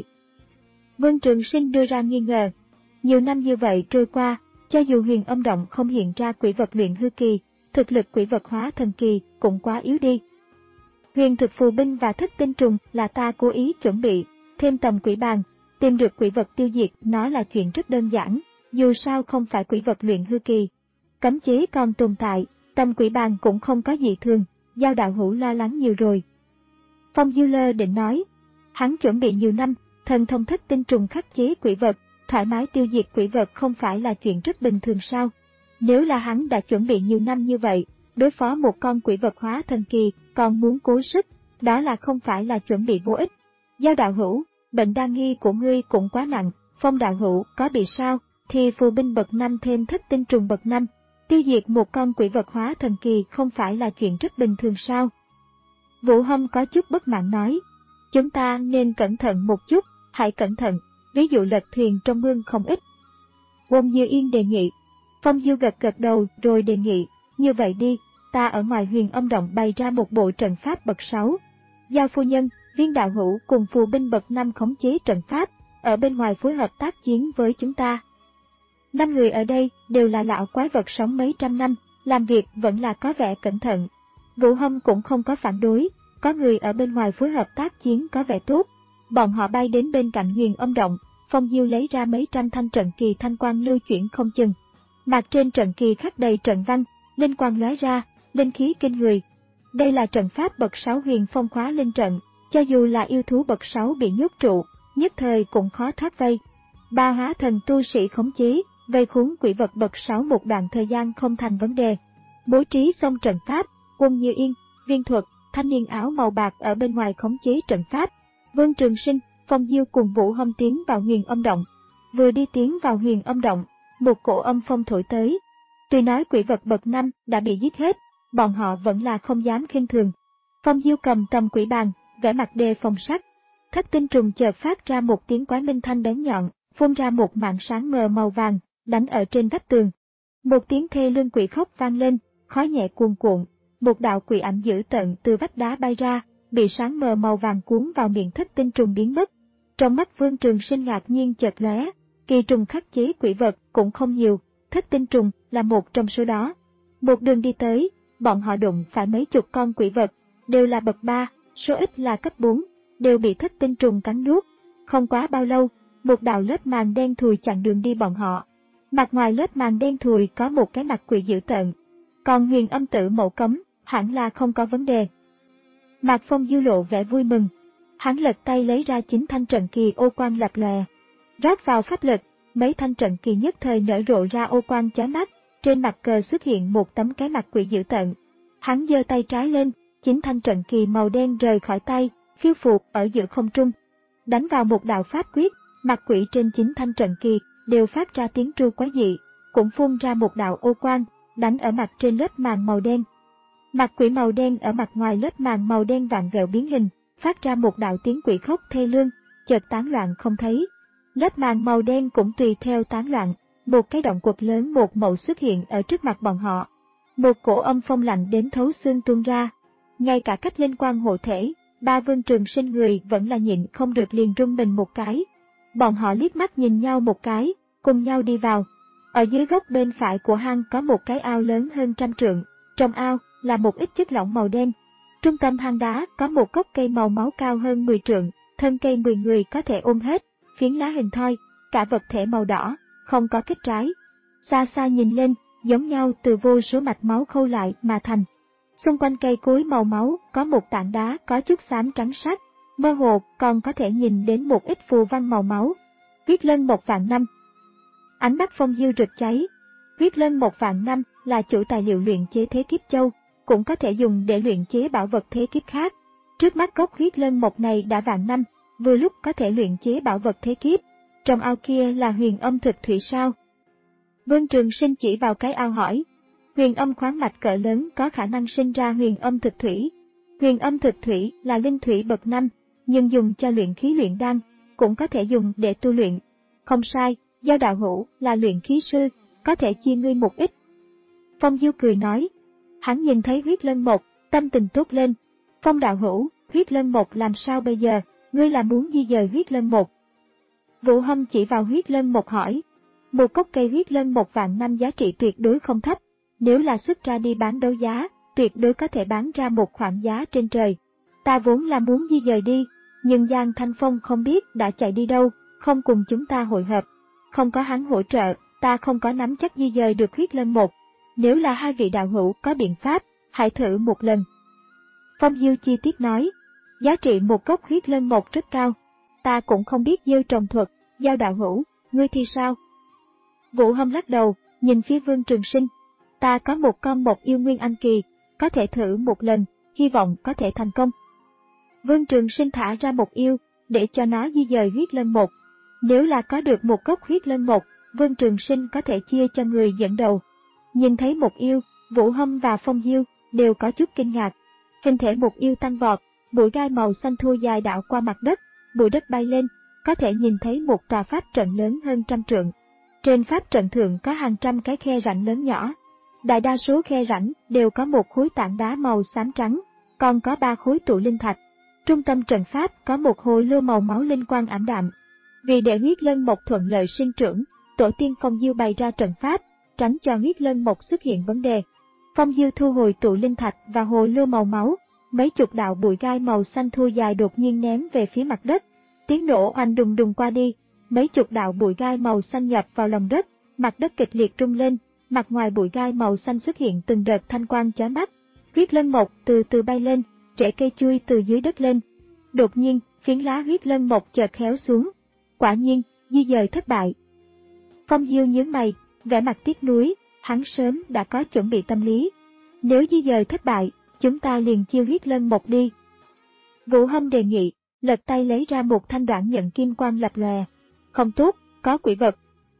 Vương Trường Sinh đưa ra nghi ngờ, nhiều năm như vậy trôi qua, cho dù huyền âm động không hiện ra quỷ vật luyện hư kỳ, thực lực quỷ vật hóa thần kỳ cũng quá yếu đi. Huyền thực phù binh và thất tinh trùng là ta cố ý chuẩn bị, thêm tầm quỷ bàn, tìm được quỷ vật tiêu diệt nó là chuyện rất đơn giản, dù sao không phải quỷ vật luyện hư kỳ. Cấm chế còn tồn tại, tầm quỷ bàn cũng không có gì thường, Giao đạo hữu lo lắng nhiều rồi. Phong Diêu Lơ định nói, hắn chuẩn bị nhiều năm, thần thông thất tinh trùng khắc chế quỷ vật, thoải mái tiêu diệt quỷ vật không phải là chuyện rất bình thường sao? Nếu là hắn đã chuẩn bị nhiều năm như vậy, đối phó một con quỷ vật hóa thần kỳ còn muốn cố sức, đó là không phải là chuẩn bị vô ích. Giao đạo hữu, bệnh đa nghi của ngươi cũng quá nặng, Phong đạo hữu có bị sao, thì phù binh bậc năm thêm thất tinh trùng bậc năm, tiêu diệt một con quỷ vật hóa thần kỳ không phải là chuyện rất bình thường sao? Vũ Hâm có chút bất mãn nói, chúng ta nên cẩn thận một chút, hãy cẩn thận, ví dụ lật thuyền trong mương không ít. Wong Như Yên đề nghị. Phong Diêu gật gật đầu rồi đề nghị, như vậy đi, ta ở ngoài huyền âm động bày ra một bộ trận pháp bậc sáu. Giao phu nhân, Viên đạo hữu cùng phù binh bậc năm khống chế trận pháp, ở bên ngoài phối hợp tác chiến với chúng ta. Năm người ở đây đều là lão quái vật sống mấy trăm năm, làm việc vẫn là có vẻ cẩn thận. Vũ Hâm cũng không có phản đối, có người ở bên ngoài phối hợp tác chiến có vẻ tốt. Bọn họ bay đến bên cạnh huyền âm động, Phong Diêu lấy ra mấy trăm thanh trận kỳ thanh quang lưu chuyển không chừng. Mặt trên trận kỳ khắc đầy trận văn, linh quang lóe ra, linh khí kinh người. Đây là trận pháp bậc sáu huyền phong khóa linh trận, cho dù là yêu thú bậc sáu bị nhốt trụ, nhất thời cũng khó thoát vây. Ba hóa thần tu sĩ khống chế, vây khốn quỷ vật bậc sáu một đoạn thời gian không thành vấn đề. Bố trí xong trận pháp, Quân Như Yên, Viên Thuật, thanh niên áo màu bạc ở bên ngoài khống chế trận pháp. Vương Trường Sinh, Phong Diêu cùng Vũ Hâm tiến vào huyền âm động. Vừa đi tiến vào huyền âm động, một cổ âm phong thổi tới. Tuy nói quỷ vật bậc năm đã bị giết hết, bọn họ vẫn là không dám khinh thường. Phong Diêu cầm tầm quỷ bàn, vẻ mặt đề phòng sắc. Thất tinh trùng chợt phát ra một tiếng quái minh thanh bén nhọn, phun ra một mảng sáng mờ màu vàng, đánh ở trên vách tường. Một tiếng thê lương quỷ khóc vang lên, khói nhẹ cuồn cuộn, một đạo quỷ ảnh dữ tợn từ vách đá bay ra, bị sáng mờ màu vàng cuốn vào miệng thất tinh trùng biến mất. Trong mắt Vương Trường Sinh ngạc nhiên chợt lóe, kỳ trùng khắc chế quỷ vật cũng không nhiều, thất tinh trùng là một trong số đó. Một đường đi tới, bọn họ đụng phải mấy chục con quỷ vật, đều là bậc ba, số ít là cấp bốn, đều bị thất tinh trùng cắn nuốt. Không quá bao lâu, một đạo lớp màng đen thùi chặn đường đi bọn họ. Mặt ngoài lớp màng đen thùi có một cái mặt quỷ dữ tợn, còn Huyền Âm Tử Mẫu Cấm hẳn là không có vấn đề. Mạc Phong Diêu lộ vẻ vui mừng, hắn lật tay lấy ra chín thanh trận kỳ ô quang lập lòe, rót vào pháp lực, mấy thanh trận kỳ nhất thời nở rộ ra ô quang chói mắt, trên mặt cờ xuất hiện một tấm cái mặt quỷ dữ tợn. Hắn giơ tay trái lên, chín thanh trận kỳ màu đen rời khỏi tay, phiêu phù ở giữa không trung, đánh vào một đạo pháp quyết, mặt quỷ trên chín thanh trận kỳ đều phát ra tiếng tru quái dị, cũng phun ra một đạo ô quang, đánh ở mặt trên lớp màng màu đen. Mặt quỷ màu đen ở mặt ngoài lớp màng màu đen vặn vẹo biến hình, phát ra một đạo tiếng quỷ khóc thê lương, chợt tán loạn không thấy. Lớp màng màu đen cũng tùy theo tán loạn, một cái động quật lớn một màu xuất hiện ở trước mặt bọn họ. Một cổ âm phong lạnh đến thấu xương tuôn ra, ngay cả cách linh quang hộ thể, ba Vương Trường Sinh người vẫn là nhịn không được liền rung mình một cái. Bọn họ liếc mắt nhìn nhau một cái, cùng nhau đi vào. Ở dưới góc bên phải của hang có một cái ao lớn hơn trăm trượng, trong ao là một ít chất lỏng màu đen. Trung tâm hang đá có một gốc cây màu máu cao hơn mười trượng, thân cây mười người có thể ôm hết, phiến lá hình thoi, cả vật thể màu đỏ, không có kết trái. Xa xa nhìn lên, giống nhau từ vô số mạch máu khâu lại mà thành. Xung quanh cây cối màu máu có một tảng đá có chút xám trắng sắc, mơ hồ còn có thể nhìn đến một ít phù văn màu máu. Huyết Lân một vạn năm. Ánh mắt Phong Diêu rực cháy. Huyết Lân một vạn năm là chủ tài liệu luyện chế thế kiếp châu, cũng có thể dùng để luyện chế bảo vật thế kiếp khác. Trước mắt gốc Huyết Lân một này đã vạn năm, vừa lúc có thể luyện chế bảo vật thế kiếp. Trong ao kia là huyền âm thực thủy sao? Vương Trường Sinh chỉ vào cái ao hỏi. Huyền âm khoáng mạch cỡ lớn có khả năng sinh ra huyền âm thực thủy. Huyền âm thực thủy là linh thủy bậc năm, nhưng dùng cho luyện khí luyện đan, cũng có thể dùng để tu luyện. Không sai, Giao đạo hữu là luyện khí sư, có thể chia ngươi một ít. Phong Diêu cười nói. Hắn nhìn thấy Huyết Lân một, tâm tình tốt lên. Phong đạo hữu, Huyết Lân một làm sao bây giờ, ngươi là muốn di dời Huyết Lân một? Vũ Hâm chỉ vào Huyết Lân một hỏi. Một gốc cây Huyết Lân một vạn năm giá trị tuyệt đối không thấp, nếu là xuất ra đi bán đấu giá, tuyệt đối có thể bán ra một khoản giá trên trời. Ta vốn là muốn di dời đi, nhưng Giang Thanh Phong không biết đã chạy đi đâu, không cùng chúng ta hội hợp. Không có hắn hỗ trợ, ta không có nắm chắc di dời được Huyết Lân một. Nếu là hai vị đạo hữu có biện pháp, hãy thử một lần. Phong Diêu chi tiết nói, giá trị một gốc Huyết Lân một rất cao. Ta cũng không biết gieo trồng thuật, Giao đạo hữu, ngươi thì sao? Vũ Hâm lắc đầu, nhìn phía Vương Trường Sinh. Ta có một con một yêu nguyên anh kỳ, có thể thử một lần, hy vọng có thể thành công. Vương Trường Sinh thả ra một yêu, để cho nó di dời Huyết Lân một. Nếu là có được một gốc Huyết Lân một, Vương Trường Sinh có thể chia cho người dẫn đầu. Nhìn thấy một yêu, Vũ Hâm và Phong Diêu đều có chút kinh ngạc. Hình thể một yêu tăng vọt, bụi gai màu xanh thua dài đạo qua mặt đất, bụi đất bay lên, có thể nhìn thấy một tòa pháp trận lớn hơn trăm trượng. Trên pháp trận thượng có hàng trăm cái khe rãnh lớn nhỏ. Đại đa số khe rãnh đều có một khối tảng đá màu xám trắng, còn có ba khối tụ linh thạch. Trung tâm trận pháp có một hồ lô màu máu linh quang ảm đạm. Vì để Huyết Lân một thuận lợi sinh trưởng, tổ tiên Phong Diêu bày ra trận pháp, tránh cho Huyết Lân một xuất hiện vấn đề. Phong Diêu thu hồi tụ linh thạch và hồ lô màu máu, mấy chục đạo bụi gai màu xanh thua dài đột nhiên ném về phía mặt đất. Tiếng nổ oanh đùng đùng qua đi, mấy chục đạo bụi gai màu xanh nhập vào lòng đất, mặt đất kịch liệt rung lên, mặt ngoài bụi gai màu xanh xuất hiện từng đợt thanh quang chói mắt. Huyết Lân một từ từ bay lên, rễ cây chui từ dưới đất lên. Đột nhiên, phiến lá Huyết Lân một chợt khéo xuống. Quả nhiên, di dời thất bại. Phong Diêu nhướng mày, vẻ mặt tiếc nuối, hắn sớm đã có chuẩn bị tâm lý. Nếu di dời thất bại, chúng ta liền chia Huyết Lân một đi. Vũ Hâm đề nghị, lật tay lấy ra một thanh đoạn nhận kim quang lập lòe. Không tốt, có quỷ vật.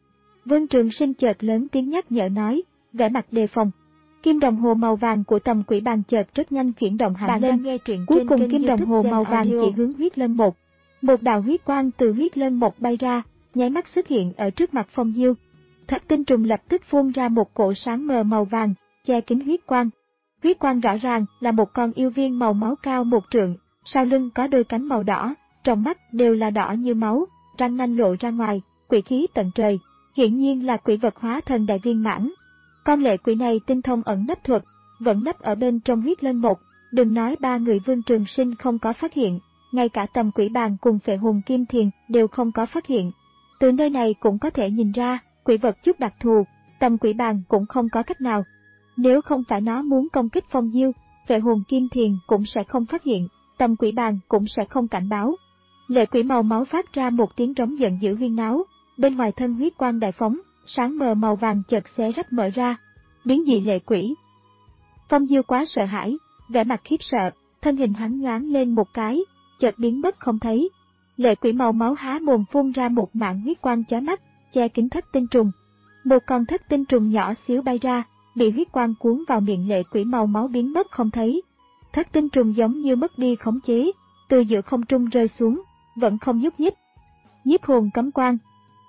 Vương Trường Sinh chợt lớn tiếng nhắc nhở nói, vẻ mặt đề phòng. Kim đồng hồ màu vàng của Tầm Quỷ Bàn chợt rất nhanh chuyển động hẳn lên. Nghe truyện Cuối cùng kim đồng hồ màu vàng chỉ hướng huyết lân một. Một đạo huyết quang từ huyết lân một bay ra, nháy mắt xuất hiện ở trước mặt Phong Diêu. Thất tinh trùng lập tức phun ra một cỗ sáng mờ màu vàng, che kín huyết quang. Huyết quang rõ ràng là một con yêu viên màu máu cao một trượng, sau lưng có đôi cánh màu đỏ, trong mắt đều là đỏ như máu, răng nanh lộ ra ngoài, quỷ khí tận trời, hiển nhiên là quỷ vật hóa thần đại viên mãn. Con lệ quỷ này tinh thông ẩn nấp thuật, vẫn nấp ở bên trong huyết lân một, đừng nói ba người Vương Trường Sinh không có phát hiện, ngay cả Tầm Quỷ Bàn cùng Phệ Hồn Kim Thiền đều không có phát hiện. Từ nơi này cũng có thể nhìn ra, quỷ vật chút đặc thù, Tầm Quỷ Bàn cũng không có cách nào. Nếu không phải nó muốn công kích Phong Diêu, Phệ Hồn Kim Thiền cũng sẽ không phát hiện, Tầm Quỷ Bàn cũng sẽ không cảnh báo. Lệ quỷ màu máu phát ra một tiếng trống giận dữ huyên náo, bên ngoài thân huyết quang đại phóng, sáng mờ màu vàng chợt xé rách mở ra, biến dị lệ quỷ. Phong Diêu quá sợ hãi, vẻ mặt khiếp sợ, thân hình hắn nhoáng lên một cái, chợt biến mất không thấy. Lệ quỷ màu máu há mồm phun ra một mảng huyết quang chói mắt, che kín thất tinh trùng. Một con thất tinh trùng nhỏ xíu bay ra, bị huyết quang cuốn vào miệng lệ quỷ màu máu biến mất không thấy. Thất tinh trùng giống như mất đi khống chế, từ giữa không trung rơi xuống, vẫn không nhúc nhích. Nhiếp hồn cấm quang.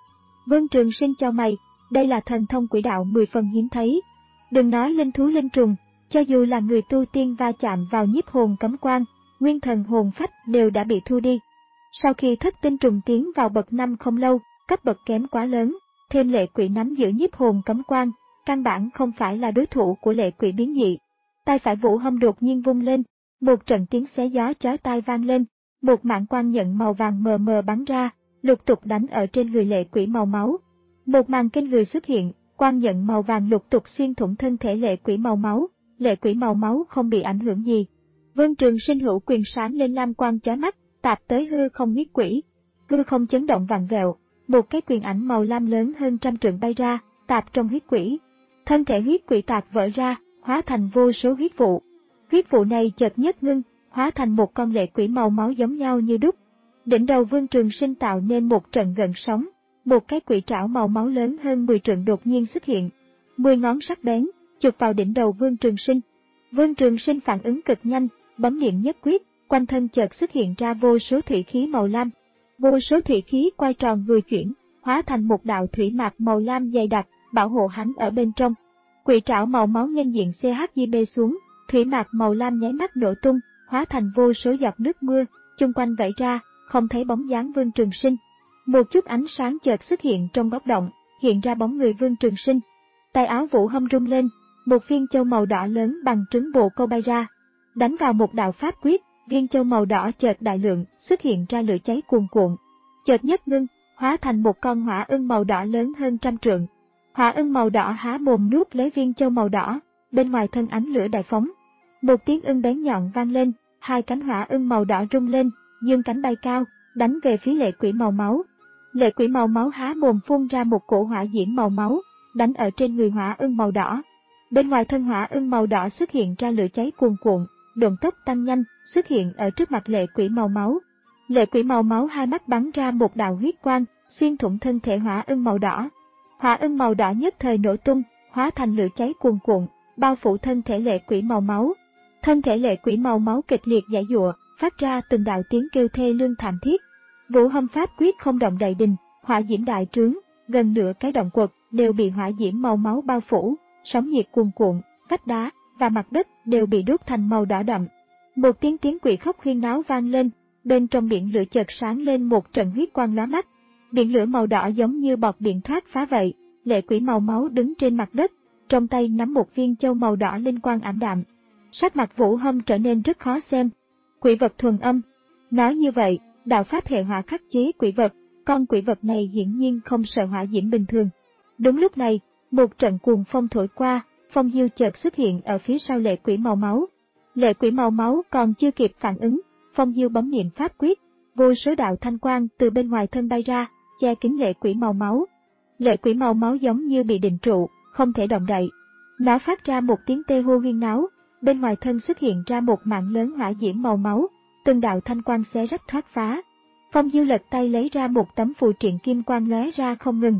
Vương Trường Sinh chau mày, đây là thần thông quỷ đạo mười phần hiếm thấy. Đừng nói linh thú linh trùng, cho dù là người tu tiên va chạm vào nhiếp hồn cấm quang, nguyên thần hồn phách đều đã bị thu đi. Sau khi thất tinh trùng tiến vào bậc năm không lâu, cấp bậc kém quá lớn, thêm lệ quỷ nắm giữ nhiếp hồn cấm quang, căn bản không phải là đối thủ của lệ quỷ biến dị. Tay phải Vũ Hâm đột nhiên vung lên, một trận tiếng xé gió chói tai vang lên, một mảng quang nhận màu vàng mờ mờ bắn ra, lục tục đánh ở trên người lệ quỷ màu máu. Một màn kinh người xuất hiện, quang nhận màu vàng lục tục xuyên thủng thân thể lệ quỷ màu máu, lệ quỷ màu máu không bị ảnh hưởng gì. Vương Trường Sinh hữu quyền sáng lên lam quang chói mắt, tạp tới hư không huyết quỷ. Hư không chấn động vặn vẹo, một cái quyền ảnh màu lam lớn hơn trăm trượng bay ra, tạp trong huyết quỷ. Thân thể huyết quỷ tạc vỡ ra, hóa thành vô số huyết vụ. Huyết vụ này chợt nhất ngưng, hóa thành một con lệ quỷ màu máu giống nhau như đúc. Đỉnh đầu Vương Trường Sinh tạo nên một trận gợn sóng, một cái quỷ trảo màu máu lớn hơn mười trượng đột nhiên xuất hiện. Mười ngón sắc bén, chụp vào đỉnh đầu Vương Trường Sinh. Vương Trường Sinh phản ứng cực nhanh, bấm niệm nhất quyết, quanh thân chợt xuất hiện ra vô số thủy khí màu lam. Vô số thủy khí quay tròn vừa chuyển, hóa thành một đạo thủy mạc màu lam dày đặc, bảo hộ hắn ở bên trong. Quỷ trảo màu máu nghênh diện xê hát giê bê xuống, thủy mạc màu lam nháy mắt nổ tung, hóa thành vô số giọt nước mưa, chung quanh vẩy ra, không thấy bóng dáng Vương Trường Sinh. Một chút ánh sáng chợt xuất hiện trong góc động, hiện ra bóng người Vương Trường Sinh. Tay áo Vũ Hâm rung lên, một viên châu màu đỏ lớn bằng trứng bồ câu bay ra, đánh vào một đạo pháp quyết, viên châu màu đỏ chợt đại lượng, xuất hiện ra lửa cháy cuồn cuộn. Chợt nhất ngưng, hóa thành một con hỏa ưng màu đỏ lớn hơn trăm trượng. Hỏa ưng màu đỏ há mồm nuốt lấy viên châu màu đỏ, bên ngoài thân ánh lửa đại phóng. Một tiếng ưng bén nhọn vang lên, hai cánh hỏa ưng màu đỏ rung lên, dương cánh bay cao, đánh về phía lệ quỷ màu máu. Lệ quỷ màu máu há mồm phun ra một cổ hỏa diễm màu máu, đánh ở trên người hỏa ưng màu đỏ. Bên ngoài thân hỏa ưng màu đỏ xuất hiện ra lửa cháy cuồn cuộn, độn tốc tăng nhanh, xuất hiện ở trước mặt lệ quỷ màu máu. Lệ quỷ màu máu hai mắt bắn ra một đạo huyết quang, xuyên thủng thân thể hỏa ưng màu đỏ. Hỏa ưng màu đỏ nhất thời nổ tung, hóa thành lửa cháy cuồn cuộn, bao phủ thân thể lệ quỷ màu máu. Thân thể lệ quỷ màu máu kịch liệt giãy giụa, phát ra từng đạo tiếng kêu thê lương thảm thiết. Vũ Hâm pháp quyết không động đậy đình, hỏa diễm đại trướng, gần nửa cái động quật đều bị hỏa diễm màu máu bao phủ, sóng nhiệt cuồn cuộn, vách đá và mặt đất đều bị đốt thành màu đỏ đậm. Một tiếng tiếng quỷ khóc huyên náo vang lên, bên trong biển lửa chợt sáng lên một trận huyết quang lóa mắt. Biển lửa màu đỏ giống như bọt biển thoát phá vậy. Lệ quỷ màu máu đứng trên mặt đất, trong tay nắm một viên châu màu đỏ linh quang ảm đạm. Sắc mặt Vũ Hâm trở nên rất khó xem. Quỷ vật thuần âm. Nói như vậy, đạo pháp hệ hỏa khắc chế quỷ vật, con quỷ vật này hiển nhiên không sợ hỏa diễm bình thường. Đúng lúc này, một trận cuồng phong thổi qua, Phong Diêu chợt xuất hiện ở phía sau lệ quỷ màu máu. Lệ quỷ màu máu còn chưa kịp phản ứng, Phong Diêu bấm niệm pháp quyết, vô số đạo thanh quang từ bên ngoài thân bay ra, che kín lệ quỷ màu máu. Lệ quỷ màu máu giống như bị định trụ, không thể động đậy. Nó phát ra một tiếng tê hô huyên náo, bên ngoài thân xuất hiện ra một mảng lớn hỏa diễm màu máu, từng đạo thanh quang xé rách thoát phá. Phong Diêu lật tay lấy ra một tấm phù triện kim quang lóe ra không ngừng.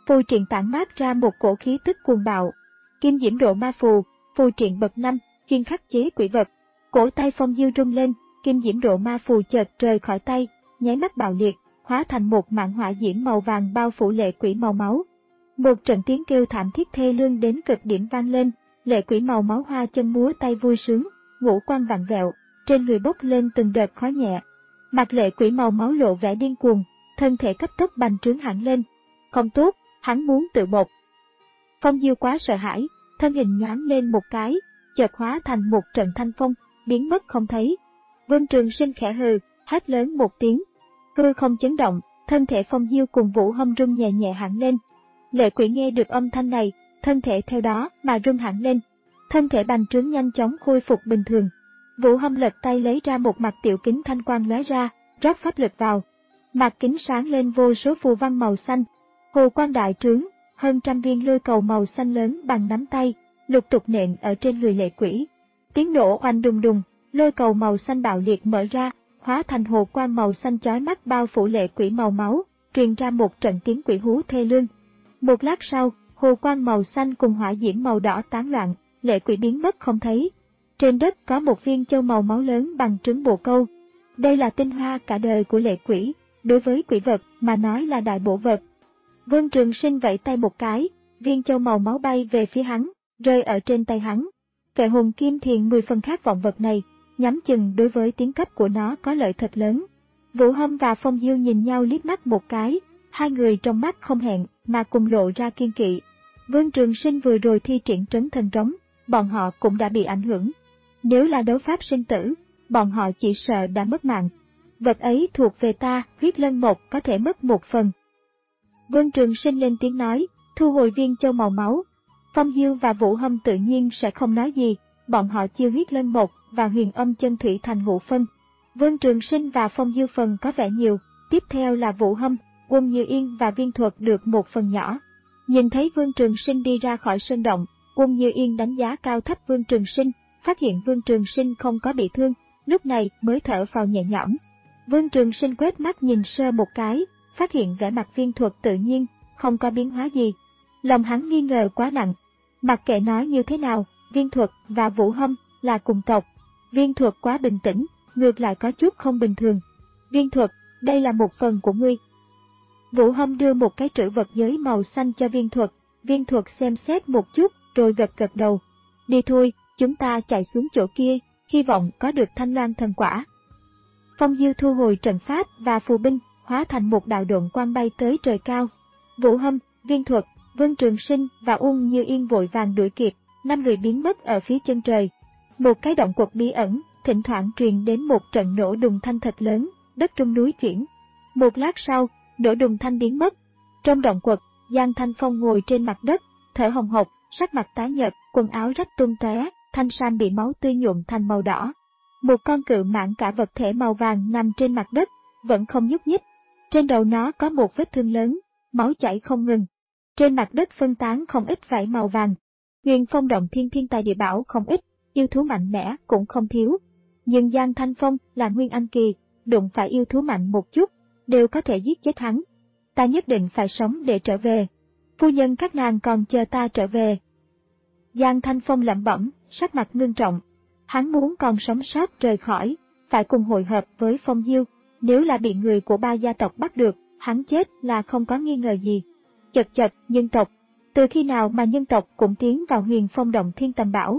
phù triện tản mát ra một cổ khí tức cuồng bạo. Kim diễm độ ma phù, phù triện bậc năm, chuyên khắc chế quỷ vật. Cổ tay Phong Diêu rung lên, kim diễm độ ma phù chợt rời khỏi tay, nháy mắt bạo liệt, hóa thành một mảng hỏa diễm màu vàng bao phủ lệ quỷ màu máu. Một trận tiếng kêu thảm thiết thê lương đến cực điểm vang lên, lệ quỷ màu máu hoa chân múa tay vui sướng, ngũ quan vặn vẹo, trên người bốc lên từng đợt khói nhẹ. Mặt lệ quỷ màu máu lộ vẻ điên cuồng, thân thể cấp tốc bành trướng hẳn lên. Không tốt, hắn muốn tự bột. Phong Diêu quá sợ hãi, thân hình nhoáng lên một cái, chợt hóa thành một trận thanh phong, biến mất không thấy. Vương Trường Sinh khẽ hừ, hét lớn một tiếng, hư không chấn động, thân thể Phong Diêu cùng Vũ Hâm rung nhẹ nhẹ hẳn lên. Lệ quỷ nghe được âm thanh này, thân thể theo đó mà rung hẳn lên, thân thể bành trướng nhanh chóng khôi phục bình thường. Vũ Hâm lật tay lấy ra một mặt tiểu kính thanh quang lóe ra, rót pháp lực vào. Mặt kính sáng lên vô số phù văn màu xanh, hồ quang đại trướng, hơn trăm viên lôi cầu màu xanh lớn bằng nắm tay, lục tục nện ở trên người lệ quỷ. Tiếng nổ oanh đùng đùng, lôi cầu màu xanh bạo liệt mở ra, hóa thành hồ quang màu xanh chói mắt bao phủ lệ quỷ màu máu, truyền ra một trận tiếng quỷ hú thê lương. Một lát sau, hồ quang màu xanh cùng hỏa diễm màu đỏ tán loạn, lệ quỷ biến mất không thấy. Trên đất có một viên châu màu máu lớn bằng trứng bồ câu. Đây là tinh hoa cả đời của lệ quỷ, đối với quỷ vật mà nói là đại bổ vật. Vương Trường Sinh vẫy tay một cái, viên châu màu máu bay về phía hắn, rơi ở trên tay hắn. Vệ hồn kim thiền mười phần khát vọng vật này, nhắm chừng đối với tiến cấp của nó có lợi thật lớn. Vũ Hâm và Phong Diêu nhìn nhau liếc mắt một cái, hai người trong mắt không hẹn mà cùng lộ ra kiên kỵ. Vương Trường Sinh vừa rồi thi triển trấn thần trống, bọn họ cũng đã bị ảnh hưởng. Nếu là đấu pháp sinh tử, bọn họ chỉ sợ đã mất mạng. Vật ấy thuộc về ta, huyết lân một có thể mất một phần. Vương Trường Sinh lên tiếng nói, thu hồi viên châu màu máu. Phong Diêu và Vũ Hâm tự nhiên sẽ không nói gì, bọn họ chia huyết lân một và huyền âm chân thủy thành ngũ phân. Vương Trường Sinh và Phong Diêu phần có vẻ nhiều, tiếp theo là Vũ Hâm, Quân Như Yên và Viên Thuật được một phần nhỏ. Nhìn thấy Vương Trường Sinh đi ra khỏi sơn động, Quân Như Yên đánh giá cao thấp Vương Trường Sinh, phát hiện Vương Trường Sinh không có bị thương, lúc này mới thở phào nhẹ nhõm. Vương Trường Sinh quét mắt nhìn sơ một cái, phát hiện vẻ mặt Viên Thuật tự nhiên, không có biến hóa gì. Lòng hắn nghi ngờ quá nặng. Mặc kệ nói như thế nào, Viên Thuật và Vũ Hâm là cùng tộc. Viên Thuật quá bình tĩnh, ngược lại có chút không bình thường. Viên Thuật, đây là một phần của ngươi. Vũ Hâm đưa một cái trữ vật giới màu xanh cho Viên Thuật, Viên Thuật xem xét một chút, rồi gật gật đầu. Đi thôi, chúng ta chạy xuống chỗ kia, hy vọng có được Thanh Loan thần quả. Phong Diêu thu hồi trận pháp và phù binh, hóa thành một đạo độn quang bay tới trời cao. Vũ Hâm, Viên Thuật, Vương Trường Sinh và Uông Như Yên vội vàng đuổi kịp, năm người biến mất ở phía chân trời. Một cái động quật bí ẩn, thỉnh thoảng truyền đến một trận nổ đùng thanh thật lớn, đất trung núi chuyển. Một lát sau, nổ đùng thanh biến mất. Trong động quật, Giang Thanh Phong ngồi trên mặt đất, thở hồng hộc, sắc mặt tái nhợt, quần áo rách tung tóe, thanh sam bị máu tươi nhuộm thành màu đỏ. Một con cự mãng cả vật thể màu vàng nằm trên mặt đất, vẫn không nhúc nhích. Trên đầu nó có một vết thương lớn, máu chảy không ngừng. Trên mặt đất phân tán không ít vảy màu vàng. Huyền Phong động thiên thiên tài địa bảo không ít, yêu thú mạnh mẽ cũng không thiếu. Nhưng Giang Thanh Phong là Nguyên Anh kỳ, đụng phải yêu thú mạnh một chút, đều có thể giết chết hắn. Ta nhất định phải sống để trở về. Phu nhân các nàng còn chờ ta trở về. Giang Thanh Phong lẩm bẩm, sắc mặt ngưng trọng. Hắn muốn còn sống sót rời khỏi, phải cùng hội hợp với Phong Diêu. Nếu là bị người của ba gia tộc bắt được, hắn chết là không có nghi ngờ gì. Chật chật, nhân tộc. Từ khi nào mà nhân tộc cũng tiến vào Huyền Phong động thiên tầm bảo?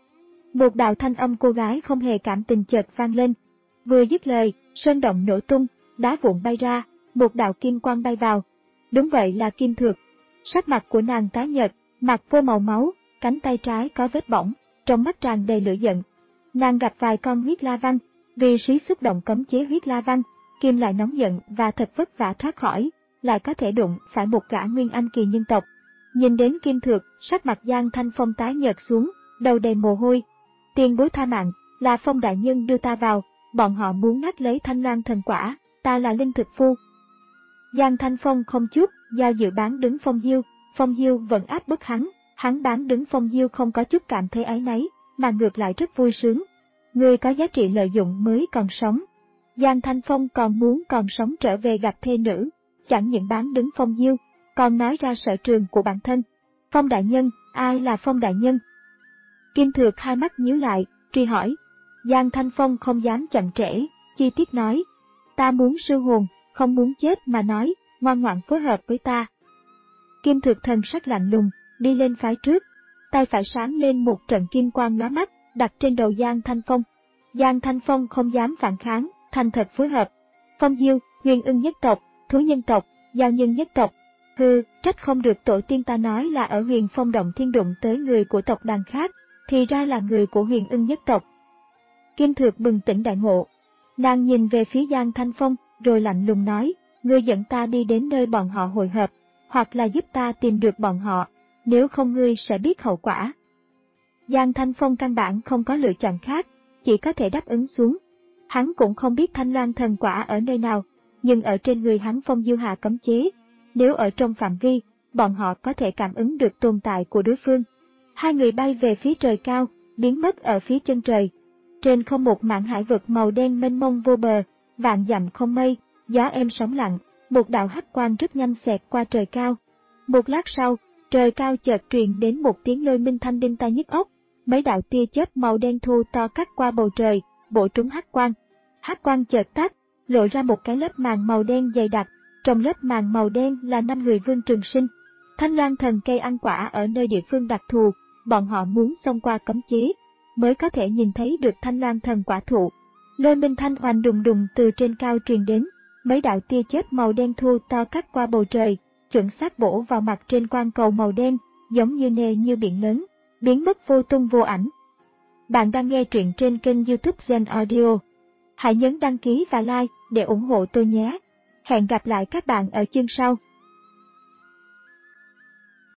Một đạo thanh âm cô gái không hề cảm tình chợt vang lên. Vừa dứt lời, sơn động nổ tung, đá vụn bay ra, một đạo kim quang bay vào. Đúng vậy là Kim Thược. Sắc mặt của nàng tái nhợt, mặt vô màu máu, cánh tay trái có vết bỏng, trong mắt tràn đầy lửa giận. Nàng gặp vài con huyết la văn, vì suý xúc động cấm chế huyết la văn, Kim lại nóng giận và thật vất vả thoát khỏi, lại có thể đụng phải một gã Nguyên Anh kỳ nhân tộc. Nhìn đến Kim Thược, sắc mặt Giang Thanh Phong tái nhợt xuống, đầu đầy mồ hôi. Tiền bối tha mạng, là Phong đại nhân đưa ta vào, bọn họ muốn ngắt lấy Thanh Loan thần quả, ta là linh thực phu. Giang Thanh Phong không chút do dự bán đứng Phong Diêu, Phong Diêu vẫn áp bức hắn, hắn bán đứng Phong Diêu không có chút cảm thấy áy náy, mà ngược lại rất vui sướng. Người có giá trị lợi dụng mới còn sống. Giang Thanh Phong còn muốn còn sống trở về gặp thê nữ, chẳng những bán đứng Phong Diêu, còn nói ra sở trường của bản thân. Phong đại nhân, ai là Phong đại nhân? Kim Thược hai mắt nhíu lại, truy hỏi. Giang Thanh Phong không dám chậm trễ, chi tiết nói. Ta muốn sư hồn, không muốn chết mà nói, ngoan ngoãn phối hợp với ta. Kim Thược thần sắc lạnh lùng, đi lên phái trước, tay phải sáng lên một trận kim quang lóa mắt, đặt trên đầu Giang Thanh Phong. Giang Thanh Phong không dám phản kháng, thành thật phối hợp. Phong Diêu, Huyền Ưng nhất tộc, Thú nhân tộc, Giao nhân nhất tộc. Hừ, trách không được tổ tiên ta nói là ở Huyền Phong Động Thiên đụng tới người của tộc đàn khác, thì ra là người của Huyền Ưng nhất tộc. Kim Thược bừng tỉnh đại ngộ. Nàng nhìn về phía Giang Thanh Phong, rồi lạnh lùng nói, ngươi dẫn ta đi đến nơi bọn họ hội hợp, hoặc là giúp ta tìm được bọn họ, nếu không ngươi sẽ biết hậu quả. Giang Thanh Phong căn bản không có lựa chọn khác, chỉ có thể đáp ứng xuống. Hắn cũng không biết Thanh Loan thần quả ở nơi nào, nhưng ở trên người hắn Phong Diêu hạ cấm chế, nếu ở trong phạm vi, bọn họ có thể cảm ứng được tồn tại của đối phương. Hai người bay về phía trời cao, biến mất ở phía chân trời. Trên không một mảng hải vực màu đen mênh mông vô bờ, vạn dặm không mây, gió êm sóng lặng, một đạo hắc quang rất nhanh xẹt qua trời cao. Một lát sau, trời cao chợt truyền đến một tiếng lôi minh thanh đinh tai nhức óc, mấy đạo tia chớp màu đen thu to cắt qua bầu trời, bổ trúng hắc quang. Hắc quang chợt tắt, lộ ra một cái lớp màng màu đen dày đặc, trong lớp màng màu đen là năm người Vương Trường Sinh. Thanh Loan thần cây ăn quả ở nơi địa phương đặc thù, bọn họ muốn xông qua cấm chế, mới có thể nhìn thấy được Thanh Loan thần quả thụ. Lôi minh thanh oanh đùng đùng từ trên cao truyền đến, mấy đạo tia chớp màu đen thu to cắt qua bầu trời, chuẩn xác bổ vào mặt trên quang cầu màu đen, giống như nề như biển lớn, biến mất vô tung vô ảnh. Bạn đang nghe truyện trên kênh YouTube Gen Audio. Hãy nhấn đăng ký và like để ủng hộ tôi nhé. Hẹn gặp lại các bạn ở chương sau.